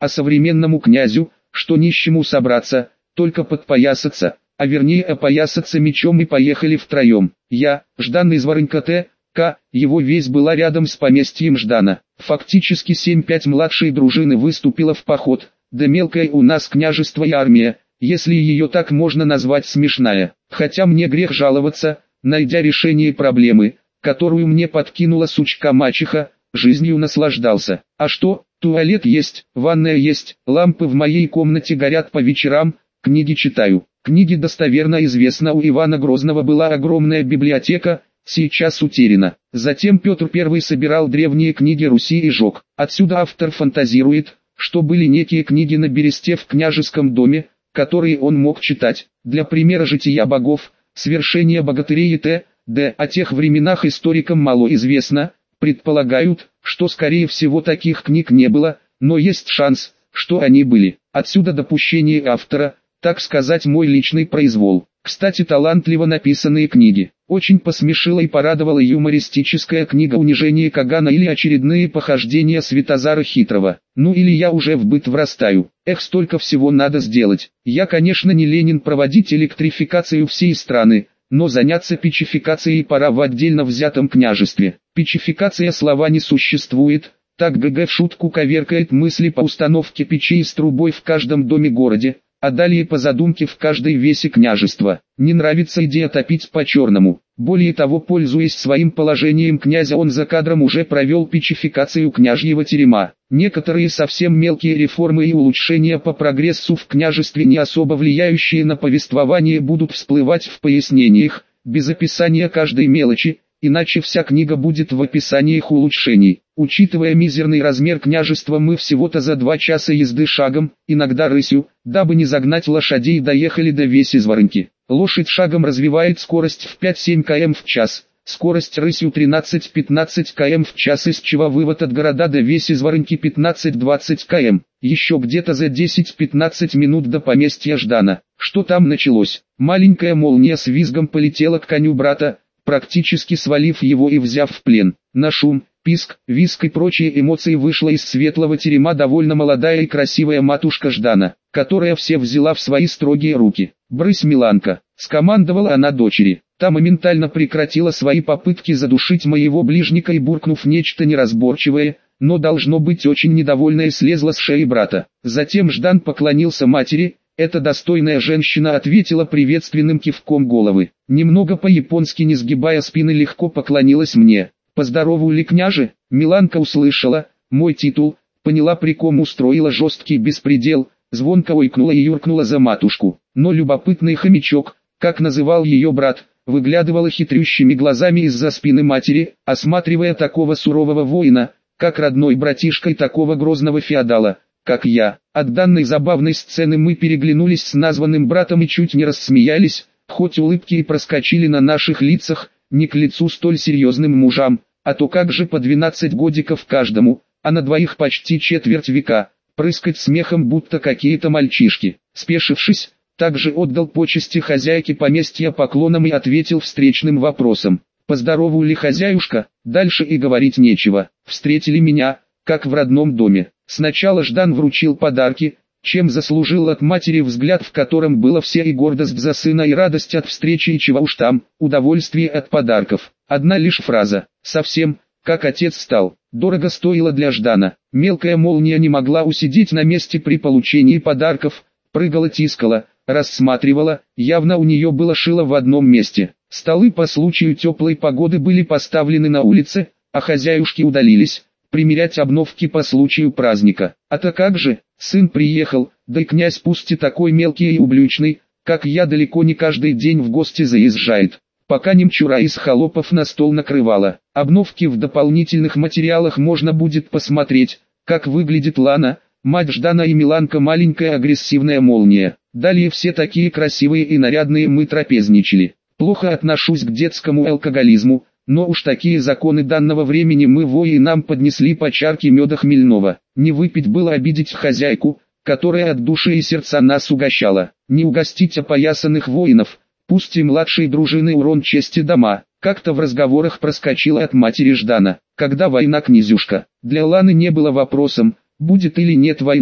а современному князю, что нищему собраться, только подпоясаться, а вернее опоясаться мечом, и поехали втроем. Я, Ждан из Воронька Т. К. Его весь была рядом с поместьем Ждана. Фактически семь-пять младшей дружины выступила в поход, да мелкая у нас княжество и армия, если ее так можно назвать, смешная. Хотя мне грех жаловаться, найдя решение проблемы, которую мне подкинула сучка-мачеха, жизнью наслаждался. А что, туалет есть, ванная есть, лампы в моей комнате горят по вечерам, книги читаю. Книги достоверно известно, у Ивана Грозного была огромная библиотека, сейчас утеряна. Затем Петр Первый собирал древние книги Руси и жег. Отсюда автор фантазирует, что были некие книги на бересте в княжеском доме, которые он мог читать. Для примера жития богов, свершения богатырей и т.д. О тех временах историкам мало известно, предполагают, что скорее всего таких книг не было, но есть шанс, что они были. Отсюда допущение автора, так сказать, мой личный произвол. Кстати, талантливо написанные книги. Очень посмешила и порадовала юмористическая книга «Унижение Кагана» или очередные похождения Святозара Хитрого. Ну или я уже в быт врастаю. Эх, столько всего надо сделать. Я, конечно, не Ленин проводить электрификацию всей страны, но заняться печификацией пора в отдельно взятом княжестве. Печификация слова не существует, так ГГ в шутку коверкает мысли по установке печей с трубой в каждом доме-городе, а далее по задумке в каждой весе княжества. Не нравится идея топить по-черному. Более того, пользуясь своим положением князя, он за кадром уже провел печификацию княжьего терема. Некоторые совсем мелкие реформы и улучшения по прогрессу в княжестве, не особо влияющие на повествование, будут всплывать в пояснениях, без описания каждой мелочи, иначе вся книга будет в описаниях улучшений. Учитывая мизерный размер княжества, мы всего-то за два часа езды шагом, иногда рысью, дабы не загнать лошадей, доехали до Весь из Вороньки. Лошадь шагом развивает скорость в пять-семь километров в час, скорость рысью тринадцать-пятнадцать километров в час, из чего вывод от города до Весь из Вороньки пятнадцать-двадцать километров. Еще где-то за десять-пятнадцать минут до поместья Ждана. Что там началось? Маленькая молния с визгом полетела к коню брата, практически свалив его и взяв в плен. На шум, писк, визг и прочие эмоции вышла из светлого терема довольно молодая и красивая матушка Ждана, которая все взяла в свои строгие руки. «Брысь, Миланка!» — скомандовала она дочери. Та моментально прекратила свои попытки задушить моего ближника и, буркнув нечто неразборчивое, но должно быть очень недовольное, слезла с шеи брата. Затем Ждан поклонился матери. Эта достойная женщина ответила приветственным кивком головы. Немного по-японски, не сгибая спины, легко поклонилась мне. «Поздорову-ли, княже?» Миланка услышала мой титул, поняла, при ком устроила жесткий беспредел, звонко ойкнула и юркнула за матушку. Но любопытный хомячок, как называл ее брат, выглядывала хитрющими глазами из-за спины матери, осматривая такого сурового воина, как родной братишка, и такого грозного феодала, как я. От данной забавной сцены мы переглянулись с названным братом и чуть не рассмеялись, хоть улыбки и проскочили на наших лицах, не к лицу столь серьезным мужам, а то как же по двенадцать годиков каждому, а на двоих почти четверть века, прыскать смехом будто какие-то мальчишки. Спешившись, также отдал почести хозяйке поместья поклоном и ответил встречным вопросом. «Поздорову ли, хозяюшка?» Дальше и говорить нечего. Встретили меня, как в родном доме. Сначала Ждан вручил подарки, чем заслужил от матери взгляд, в котором было все и гордость за сына, и радость от встречи, и чего уж там, удовольствие от подарков. Одна лишь фраза: «Совсем, как отец стал», дорого стоило для Ждана. Мелкая молния не могла усидеть на месте при получении подарков, прыгала-тискала, рассматривала, явно у нее было шило в одном месте. Столы по случаю теплой погоды были поставлены на улице, а хозяюшки удалились примерять обновки по случаю праздника. А-то как же, сын приехал, да и князь пусть и такой мелкий и ублючный, как я, далеко не каждый день в гости заезжает. Пока немчура из холопов на стол накрывала. Обновки в дополнительных материалах можно будет посмотреть, как выглядит Лана, мать Ждана, и Миланка, маленькая агрессивная молния. Далее все такие красивые и нарядные мы трапезничали. Плохо отношусь к детскому алкоголизму, но уж такие законы данного времени мы вои, и нам поднесли по чарке меда хмельного. Не выпить было обидеть хозяйку, которая от души и сердца нас угощала. Не угостить опоясанных воинов, пусть и младшей дружины, урон чести дома. Как-то в разговорах проскочила от матери Ждана: «Когда война, князюшка?» Для Ланы не было вопросом, будет или нет война,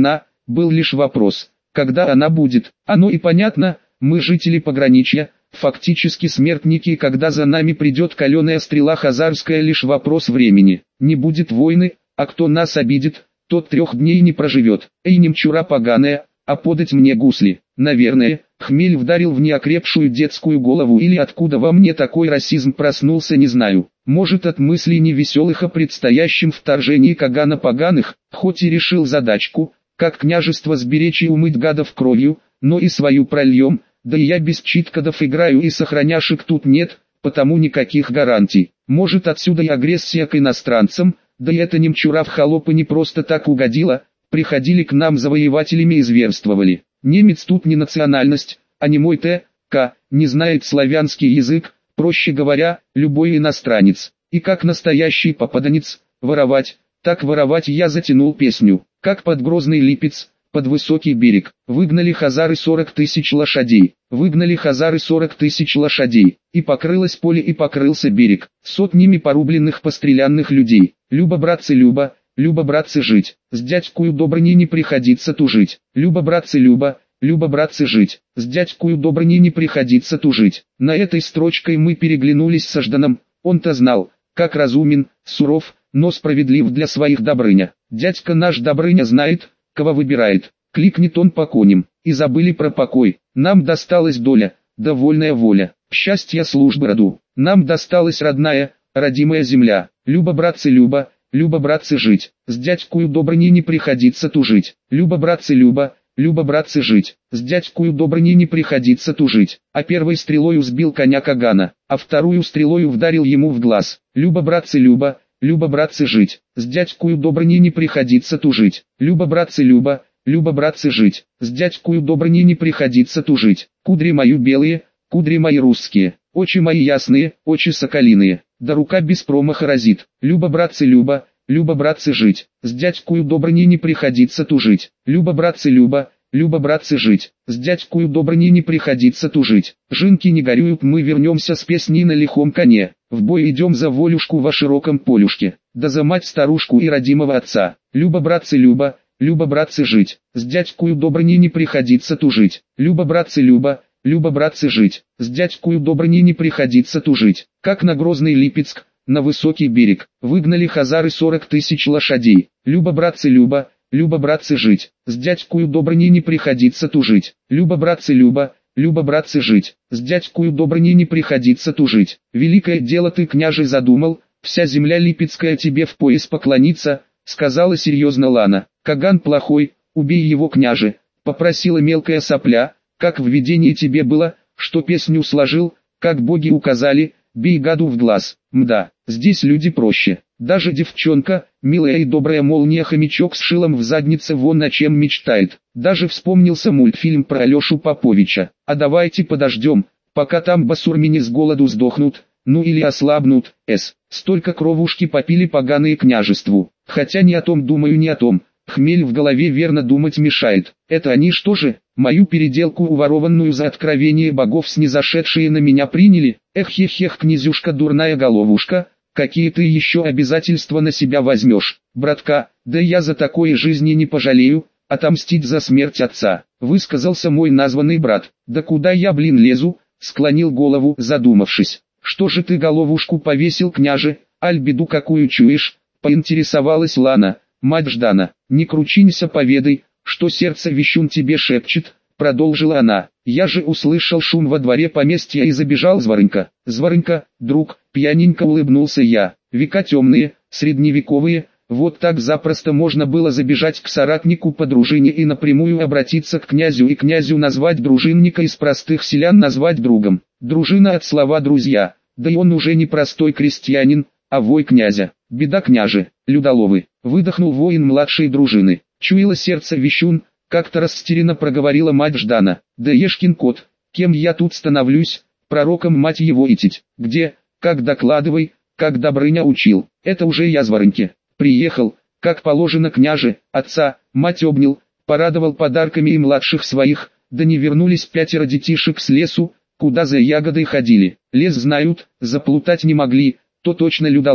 был лишь вопрос, когда она будет. Оно и понятно, мы жители пограничья, фактически смертники, и когда за нами придет каленая стрела хазарская, лишь вопрос времени. Не будет войны, а кто нас обидит, тот трех дней не проживет. Эй, немчура поганая, а подать мне гусли. Наверное, хмель вдарил в неокрепшую детскую голову, или откуда во мне такой расизм проснулся, не знаю. Может, от мыслей невеселых о предстоящем вторжении Кагана поганых, хоть и решил задачку, как княжество сберечь и умыть гадов кровью, но и свою прольем, да и я без читкодов играю и сохраняшек тут нет, потому никаких гарантий. Может, отсюда и агрессия к иностранцам, да и эта немчура в холопы не просто так угодила, приходили к нам завоевателями и зверствовали. Немец тут не национальность, а не мой Т К, не знает славянский язык, проще говоря, любой иностранец. И как настоящий попаданец, воровать, так воровать я затянул песню, как под Грозный Липец, под высокий берег. Выгнали хазары сорок тысяч лошадей, выгнали хазары сорок тысяч лошадей, и покрылось поле и покрылся берег, сотнями порубленных пострелянных людей. Люба, братцы, Люба, Люба, братцы, жить, с дядькою Добрыней не приходится тужить. Люба, братцы, Люба, Люба, братцы, жить, с дядькою Добрыней не приходится тужить. На этой строчкой мы переглянулись со Жданом, он-то знал, как разумен, суров, но справедлив для своих Добрыня. Дядька наш Добрыня знает, кого выбирает, кликнет он по коням, и забыли про покой. Нам досталась доля, довольная воля, счастье службы роду, нам досталась родная, родимая земля. Люба, братцы, Люба, Люба, братцы, жить, с дядькою Добрыней не приходится тужить. Люба, братцы, Люба, Люба, братцы, жить, с дядькою Добрыней не приходится тужить. А первой стрелою сбил коня Кагана, а вторую стрелою вдарил ему в глаз. Люба, братцы, Люба, Люба, братцы, жить, с дядькою Добрыней не приходится тужить. Люба, братцы, Люба, Люба, братцы, жить, с дядькою Добрыней не приходится тужить. Кудри мои белые, кудри мои русские, очи мои ясные, очи соколиные, да рука без промаха разит. Люба, братцы, Люба, Люба, братцы, жить, с дядькою Добрыней не приходится тужить. Люба, братцы, Люба, Люба, братцы, жить, с дядькою Добрыней не приходится тужить. Жинки не горюют, мы вернемся с песней на лихом коне. В бой идем за волюшку во широком полюшке, да за мать старушку и родимого отца. Люба, братцы, Люба, Люба, братцы, жить, с дядькою Добрыней не приходится тужить. Люба, братцы, Люба, Люба, братцы, жить, с дядькою Добрыней не приходится тужить. Как на Грозный Липецк, на высокий берег, выгнали хазары сорок тысяч лошадей. Люба, братцы, Люба, Люба, братцы, жить, с дядькою Добрыней не приходится тужить. Люба, братцы, Люба, Люба, братцы, жить, с дядькою Добрыней не приходится тужить. Великое дело ты, княже, задумал, вся земля липецкая тебе в пояс поклонится, сказала серьезно Лана. Каган плохой, убей его, княже, попросила мелкая сопля. Как в видении тебе было, что песню сложил, как боги указали, бей гаду в глаз. Мда, здесь люди проще. Даже девчонка, милая и добрая молния-хомячок с шилом в заднице вон на чем мечтает. Даже вспомнился мультфильм про Алешу Поповича. А давайте подождем, пока там басурмени с голоду сдохнут, ну или ослабнут. С. Столько кровушки попили поганые княжеству. Хотя не о том думаю, не о том. Хмель в голове верно думать мешает. Это они что же, мою переделку уворованную за откровение богов снизошедшие на меня приняли? Эх-ех-ех, князюшка, дурная головушка, какие ты еще обязательства на себя возьмешь, братка? Да я за такое жизни не пожалею, отомстить за смерть отца, высказался мой названный брат. Да куда я, блин, лезу? Склонил голову, задумавшись. Что же ты головушку повесил, княже, аль беду какую чуешь? Поинтересовалась Лана. Мать Ждана, не кручинься, поведай, что сердце вещун тебе шепчет, продолжила она. Я же услышал шум во дворе поместья и забежал Зворынька. Зворынька, друг, пьяненько улыбнулся я. Века темные, средневековые, вот так запросто можно было забежать к соратнику по дружине и напрямую обратиться к князю и князю назвать дружинника из простых селян назвать другом. Дружина от слова друзья, да и он уже не простой крестьянин, а вой князя. Беда, княже, Людоловы, выдохнул воин младшей дружины. Чуяло сердце вещун, как-то растерянно проговорила мать Ждана. Да ешкин кот, кем я тут становлюсь, пророком мать его идтить. Где, как докладывай, как Добрыня учил. Это уже я Зворыньке. Приехал, как положено, княже, отца, мать обнял, порадовал подарками и младших своих, да не вернулись пятеро детишек с лесу, куда за ягодой ходили. Лес знают, заплутать не могли, то точно Людоловы.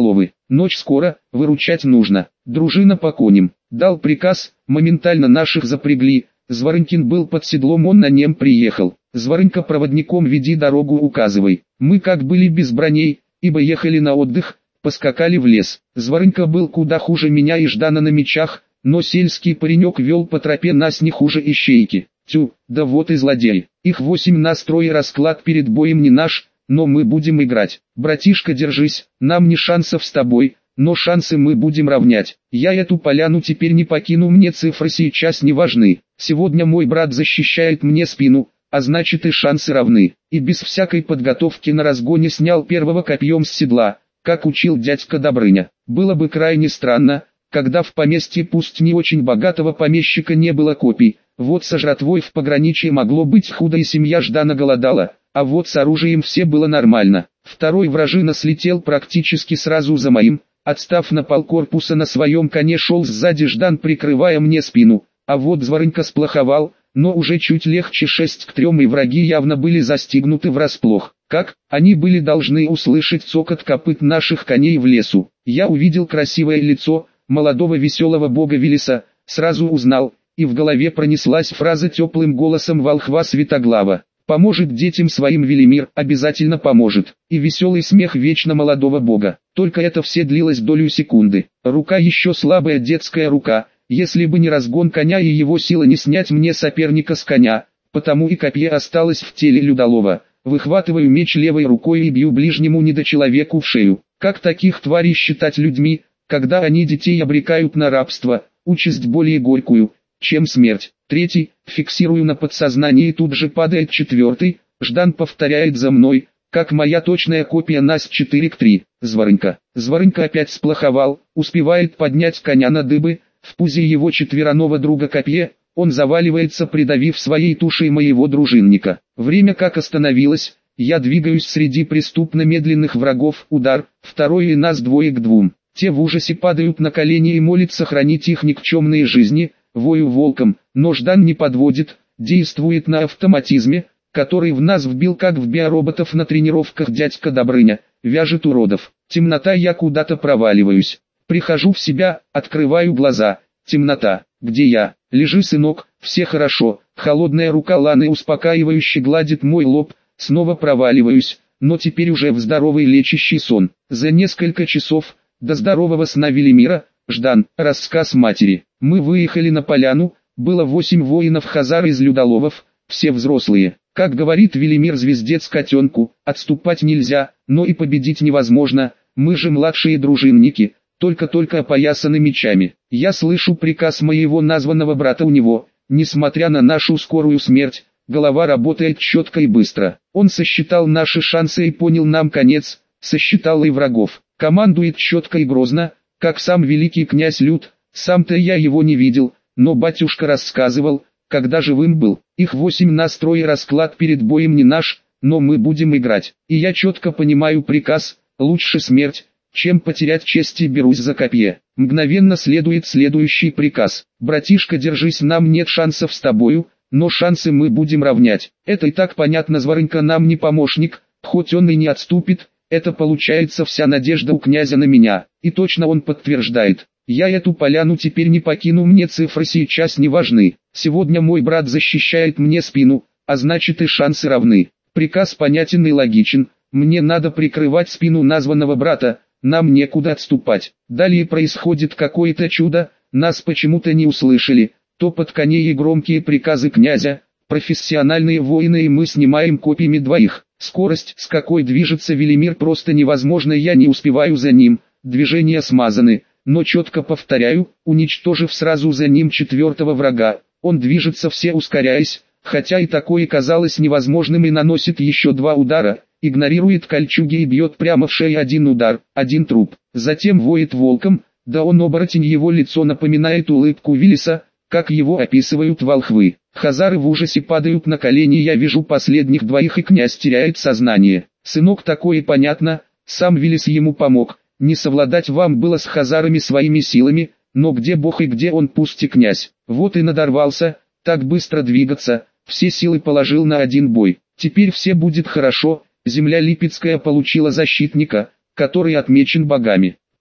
ночь скоро, выручать нужно, дружина по коням. Дал приказ, моментально наших запрягли, Зворынкин был под седлом, он на нем приехал. Зворынка проводником веди дорогу указывай. Мы как были без броней, ибо ехали на отдых, поскакали в лес. Зворынка был куда хуже меня и Ждана на мечах, но сельский паренек вел по тропе нас не хуже ищейки. Тю, да вот и злодей. Их восемь настрой, расклад перед боем не наш, но мы будем играть. Братишка, держись, нам не шансов с тобой, но шансы мы будем равнять. Я эту поляну теперь не покину, мне цифры сейчас не важны. Сегодня мой брат защищает мне спину, а значит и шансы равны. И без всякой подготовки на разгоне снял первого копьем с седла, как учил дядька Добрыня. Было бы крайне странно, когда в поместье пусть не очень богатого помещика не было копий. Вот со жратвой в пограничье могло быть худо и семья Ждана голодала, а вот с оружием все было нормально. Второй вражина слетел практически сразу за моим, отстав на полкорпуса на своем коне шел сзади Ждан, прикрывая мне спину, а вот Зворынка сплоховал, но уже чуть легче шесть к трем, и враги явно были застигнуты врасплох. Как? Они были должны услышать цокот копыт наших коней в лесу. Я увидел красивое лицо молодого веселого бога Велеса, сразу узнал, и в голове пронеслась фраза теплым голосом волхва Святоглава. «Поможет детям своим Велимир, обязательно поможет». И веселый смех вечно молодого бога. Только это все длилось долю секунды. Рука еще слабая, детская рука. Если бы не разгон коня и его сила, не снять мне соперника с коня, потому и копье осталось в теле Людолова. Выхватываю меч левой рукой и бью ближнему недочеловеку в шею. Как таких тварей считать людьми, когда они детей обрекают на рабство, участь более горькую, чем смерть? Третий, фиксирую на подсознании, тут же падает четвертый, Ждан повторяет за мной, как моя точная копия нас четыре к три. Зворынка. Зворынка опять сплоховал, успевает поднять коня на дыбы, в пузе его четвероногого друга копье, он заваливается, придавив своей тушей моего дружинника. Время как остановилось, я двигаюсь среди преступно медленных врагов, удар, второй и нас двое к двум. Те в ужасе падают на колени и молят сохранить их никчемные жизни, вою волком, но Ждан не подводит, действует на автоматизме, который в нас вбил как в биороботов на тренировках дядька Добрыня, вяжет уродов. Темнота, я куда-то проваливаюсь. Прихожу в себя, открываю глаза. Темнота. Где я? Лежи, сынок, все хорошо. Холодная рука Ланы успокаивающе гладит мой лоб. Снова проваливаюсь, но теперь уже в здоровый лечащий сон. За несколько часов до здорового сна Велимира, Ждан. Рассказ матери. Мы выехали на поляну, было восемь воинов хазар из Людоловов, все взрослые. Как говорит Велимир Звездец котенку, отступать нельзя, но и победить невозможно, мы же младшие дружинники, только-только опоясаны мечами. Я слышу приказ моего названного брата у него, несмотря на нашу скорую смерть, голова работает четко и быстро. Он сосчитал наши шансы и понял нам конец, сосчитал и врагов. Командует четко и грозно, как сам великий князь Люд, сам-то я его не видел, но батюшка рассказывал, когда живым был. Их восемь настрой, и расклад перед боем не наш, но мы будем играть. И я четко понимаю приказ, лучше смерть, чем потерять честь, и берусь за копье. Мгновенно следует следующий приказ. Братишка, держись, нам нет шансов с тобою, но шансы мы будем равнять. Это и так понятно, Зворынка нам не помощник, хоть он и не отступит, это получается вся надежда у князя на меня. И точно он подтверждает. Я эту поляну теперь не покину, мне цифры сейчас не важны. Сегодня мой брат защищает мне спину, а значит и шансы равны. Приказ понятен и логичен, мне надо прикрывать спину названного брата, нам некуда отступать. Далее происходит какое-то чудо, нас почему-то не услышали, топот коней и громкие приказы князя, профессиональные воины, и мы снимаем копьями двоих. Скорость, с какой движется Велимир, просто невозможно, я не успеваю за ним, движения смазаны. Но четко повторяю, уничтожив сразу за ним четвертого врага, он движется все ускоряясь, хотя и такое казалось невозможным, и наносит еще два удара, игнорирует кольчуги и бьет прямо в шею, один удар, один труп. Затем воет волком, да он оборотень, его лицо напоминает улыбку Велеса, как его описывают волхвы. Хазары в ужасе падают на колени, я вижу последних двоих, и князь теряет сознание. Сынок, такое понятно, сам Велес ему помог. Не совладать вам было с хазарами своими силами, но где Бог и где он, пусть и князь. Вот и надорвался, так быстро двигаться, все силы положил на один бой. Теперь все будет хорошо, земля Липецкая получила защитника, который отмечен богами.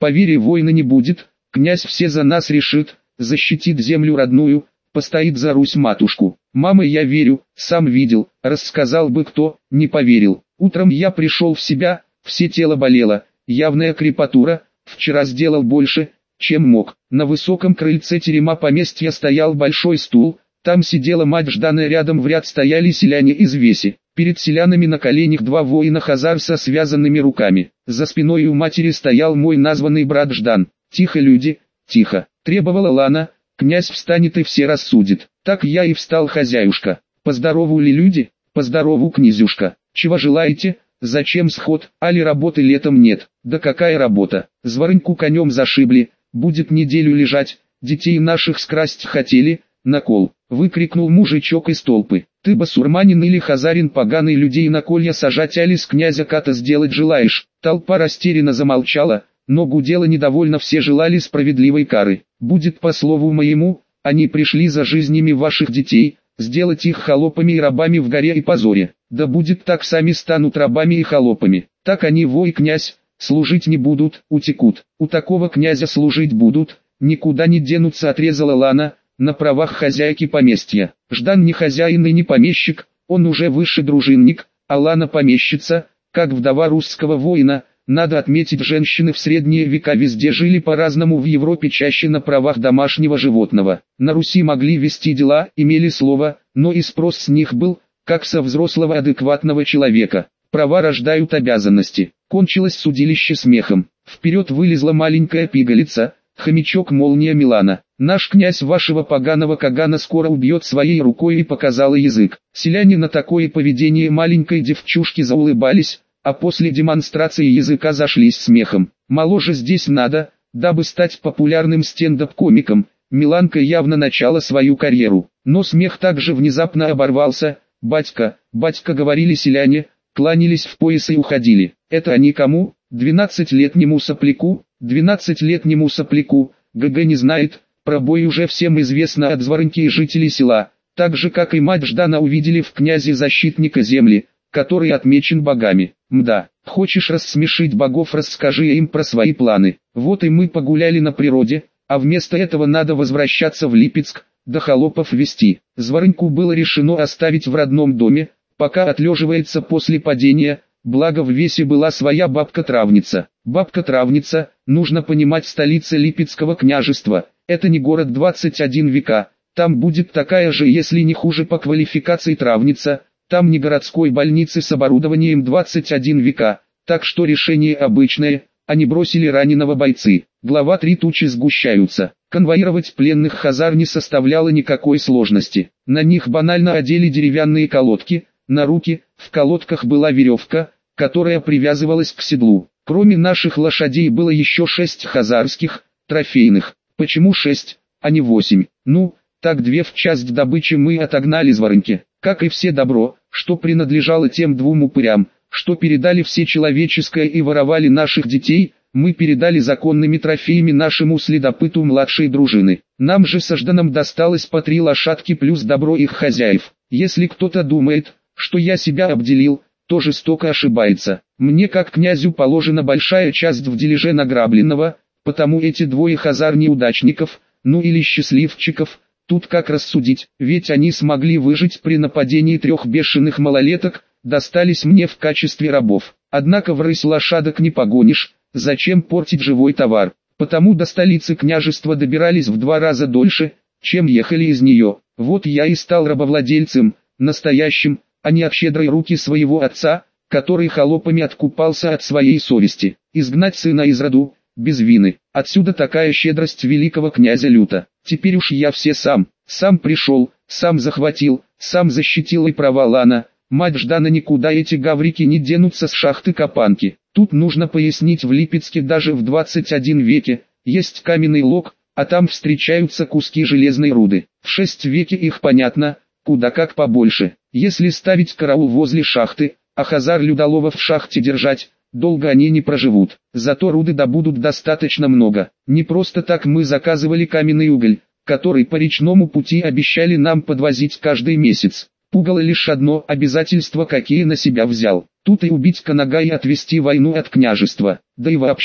По вере войны не будет, князь все за нас решит, защитит землю родную, постоит за Русь-матушку. Мама, я верю, сам видел, рассказал бы кто, не поверил. Утром я пришел в себя, все тело болело, явная крепатура, вчера сделал больше, чем мог. На высоком крыльце терема поместья стоял большой стул, там сидела мать Ждана, рядом в ряд стояли селяне из веси. Перед селянами на коленях два воина-хазар со связанными руками. За спиной у матери стоял мой названный брат Ждан. «Тихо, люди, тихо!» — требовала Лана. «Князь встанет и все рассудит». Так я и встал, хозяюшка. «Поздорову ли люди?» «Поздорову, князюшка. Чего желаете? Зачем сход? Али работы летом нет?» «Да какая работа? Зворыньку конем зашибли, будет неделю лежать, детей наших скрасть хотели, на кол!» — выкрикнул мужичок из толпы. «Ты басурманин или хазарин поганый, людей на колья сажать, али с князя ката сделать желаешь?» Толпа растерянно замолчала, но гудела недовольно, все желали справедливой кары. «Будет по слову моему, они пришли за жизнями ваших детей, сделать их холопами и рабами в горе и позоре. Да будет так, сами станут рабами и холопами. Так они, вой князь, служить не будут, утекут. У такого князя служить будут, никуда не денутся», — отрезала Лана, на правах хозяйки поместья. Ждан не хозяин и не помещик, он уже высший дружинник, а Лана помещица, как вдова русского воина. Надо отметить, женщины в средние века везде жили по-разному, в Европе чаще на правах домашнего животного. На Руси могли вести дела, имели слово, но и спрос с них был, как со взрослого адекватного человека. Права рождают обязанности. Кончилось судилище смехом. Вперед вылезла маленькая пигалица, хомячок-молния Милана. «Наш князь вашего поганого Кагана скоро убьет своей рукой», и показала язык. Селяне на такое поведение маленькой девчушки заулыбались, а после демонстрации языка зашлись смехом. «Моложе здесь надо, дабы стать популярным стендап-комиком». Миланка явно начала свою карьеру. Но смех также внезапно оборвался. «Батька, батька», — говорили селяне, кланялись в пояс и уходили. «Это они кому? Двенадцатилетнему сопляку, двенадцатилетнему сопляку, ГГ не знает». Про бой уже всем известно от Зворынки и жителей села. Так же, как и мать Ждана, увидели в князе защитника земли, который отмечен богами. Мда, хочешь рассмешить богов, расскажи им про свои планы. Вот и мы погуляли на природе, а вместо этого надо возвращаться в Липецк, да холопов вести. Зворынку было решено оставить в родном доме, пока отлеживается после падения, благо в весе была своя бабка-травница. Бабка-травница, нужно понимать, столица Липецкого княжества. Это не город двадцать один века, там будет такая же, если не хуже по квалификации травница. Там не городской больницы с оборудованием двадцать один века, так что решение обычное, они бросили раненого бойцы. Глава три. Тучи сгущаются. Конвоировать пленных хазар не составляло никакой сложности. На них банально одели деревянные колодки, на руки, в колодках была веревка, которая привязывалась к седлу. Кроме наших лошадей было еще шесть хазарских, трофейных. Почему шесть, а не восемь? Ну, так две в часть добычи мы отогнали Зворынки. Как и все добро, что принадлежало тем двум упырям, что передали все человеческое и воровали наших детей, мы передали законными трофеями нашему следопыту младшей дружины. Нам же со Жданом досталось по три лошадки плюс добро их хозяев. Если кто-то думает, что я себя обделил, то жестоко ошибается. Мне как князю положена большая часть в дележе награбленного, потому эти двое хазар-неудачников, ну или счастливчиков, тут как рассудить, ведь они смогли выжить при нападении трех бешеных малолеток, достались мне в качестве рабов. Однако врысь лошадок не погонишь, зачем портить живой товар, потому до столицы княжества добирались в два раза дольше, чем ехали из нее. Вот я и стал рабовладельцем, настоящим, а не от щедрой руки своего отца, который холопами откупался от своей совести. Изгнать сына из роду, без вины. Отсюда такая щедрость великого князя Люта. Теперь уж я все сам, сам пришел, сам захватил, сам защитил и права Лана. Мать Ждана, никуда эти гаврики не денутся с шахты Копанки. Тут нужно пояснить, в Липецке даже в двадцать первом веке есть каменный лог, а там встречаются куски железной руды. В шестом веке их, понятно, куда как побольше. Если ставить караул возле шахты, а хазар-людоловов в шахте держать, долго они не проживут. Зато руды добудут достаточно много. Не просто так мы заказывали каменный уголь, который по речному пути обещали нам подвозить каждый месяц. Пугало лишь одно обязательство, какие на себя взял. Тут и убить Канага и отвести войну от княжества. Да и вообще,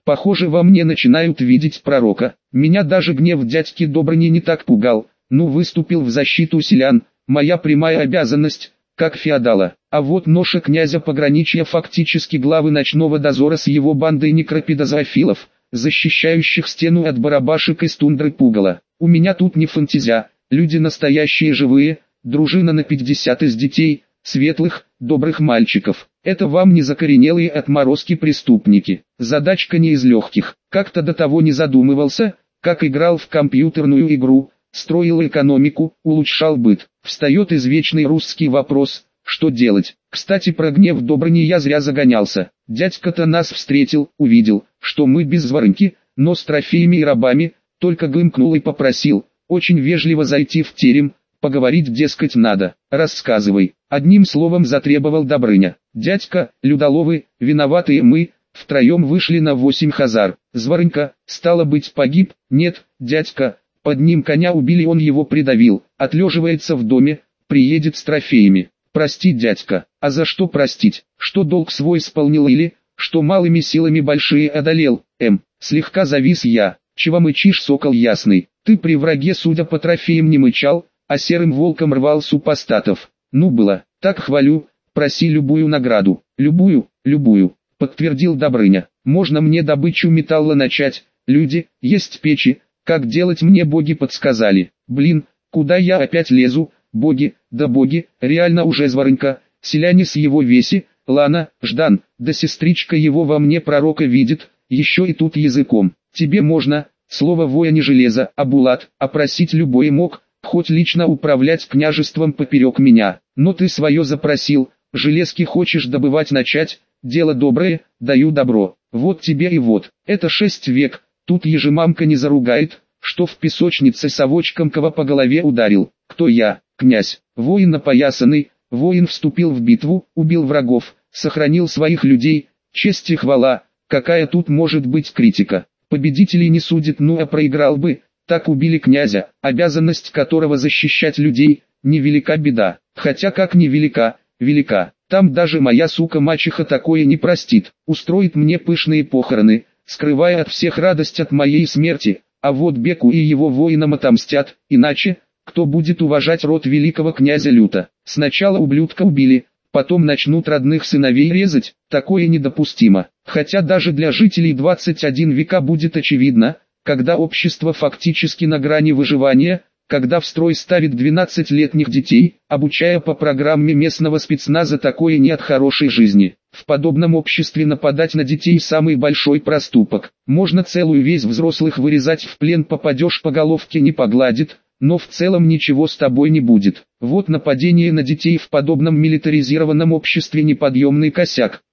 Похоже, во мне начинают видеть пророка. Меня даже гнев дядьки Добрыни не так пугал. Ну, выступил в защиту селян, моя прямая обязанность, как феодала. А вот ноша князя пограничья, фактически главы ночного дозора с его бандой некропидозоофилов, защищающих стену от барабашек из тундры пугала. У меня тут не фантазия, люди настоящие живые, дружина на пятьдесят из детей, светлых, добрых мальчиков. Это вам не закоренелые отморозки-преступники. Задачка не из легких. Как-то до того не задумывался, как играл в компьютерную игру, строил экономику, улучшал быт. Встает извечный русский вопрос, что делать. Кстати, про гнев Добрыни я зря загонялся. Дядька-то нас встретил, увидел, что мы без зворынки, но с трофеями и рабами, только гымкнул и попросил, очень вежливо зайти в терем, поговорить, дескать, надо. Рассказывай. Одним словом затребовал Добрыня. Дядька, людоловы, виноватые мы, втроем вышли на восемь хазар. Зворынка, стало быть, погиб? Нет, дядька, под ним коня убили, он его придавил, отлеживается в доме, приедет с трофеями. Прости, дядька. А за что простить? Что долг свой исполнил или, что малыми силами большие одолел? Эм, слегка завис я. Чего мычишь, сокол ясный? Ты при враге, судя по трофеям, не мычал, а серым волком рвал супостатов. Ну было, так хвалю, проси любую награду. Любую, любую, подтвердил Добрыня. Можно мне добычу металла начать? Люди, есть печи, как делать мне боги подсказали. Блин, куда я опять лезу? Боги, да боги, реально уже Зворынка, селяне с его веси, Лана, Ждан, да сестричка его во мне пророка видит, еще и тут языком. Тебе можно, слово воя не железо, а булат, а просить любой мог, хоть лично управлять княжеством поперек меня. Но ты свое запросил, железки хочешь добывать начать, дело доброе, даю добро. Вот тебе и вот, это шесть век, тут ежемамка не заругает, что в песочнице совочком кого по голове ударил. Кто я? Князь, воин опоясанный, воин вступил в битву, убил врагов, сохранил своих людей, честь и хвала, какая тут может быть критика? Победителей не судит, ну а проиграл бы, так убили князя, обязанность которого защищать людей, невелика беда, хотя как невелика, велика, там даже моя сука-мачеха такое не простит, устроит мне пышные похороны, скрывая от всех радость от моей смерти, а вот Беку и его воинам отомстят, иначе... Кто будет уважать род великого князя Люта? Сначала ублюдка убили, потом начнут родных сыновей резать, такое недопустимо. Хотя даже для жителей двадцать первого века будет очевидно, когда общество фактически на грани выживания, когда в строй ставит двенадцатилетних детей, обучая по программе местного спецназа, такое не от хорошей жизни. В подобном обществе нападать на детей самый большой проступок. Можно целую весь взрослых вырезать, в плен попадешь, по головке не погладит, но в целом ничего с тобой не будет. Вот нападение на детей в подобном милитаризированном обществе неподъемный косяк.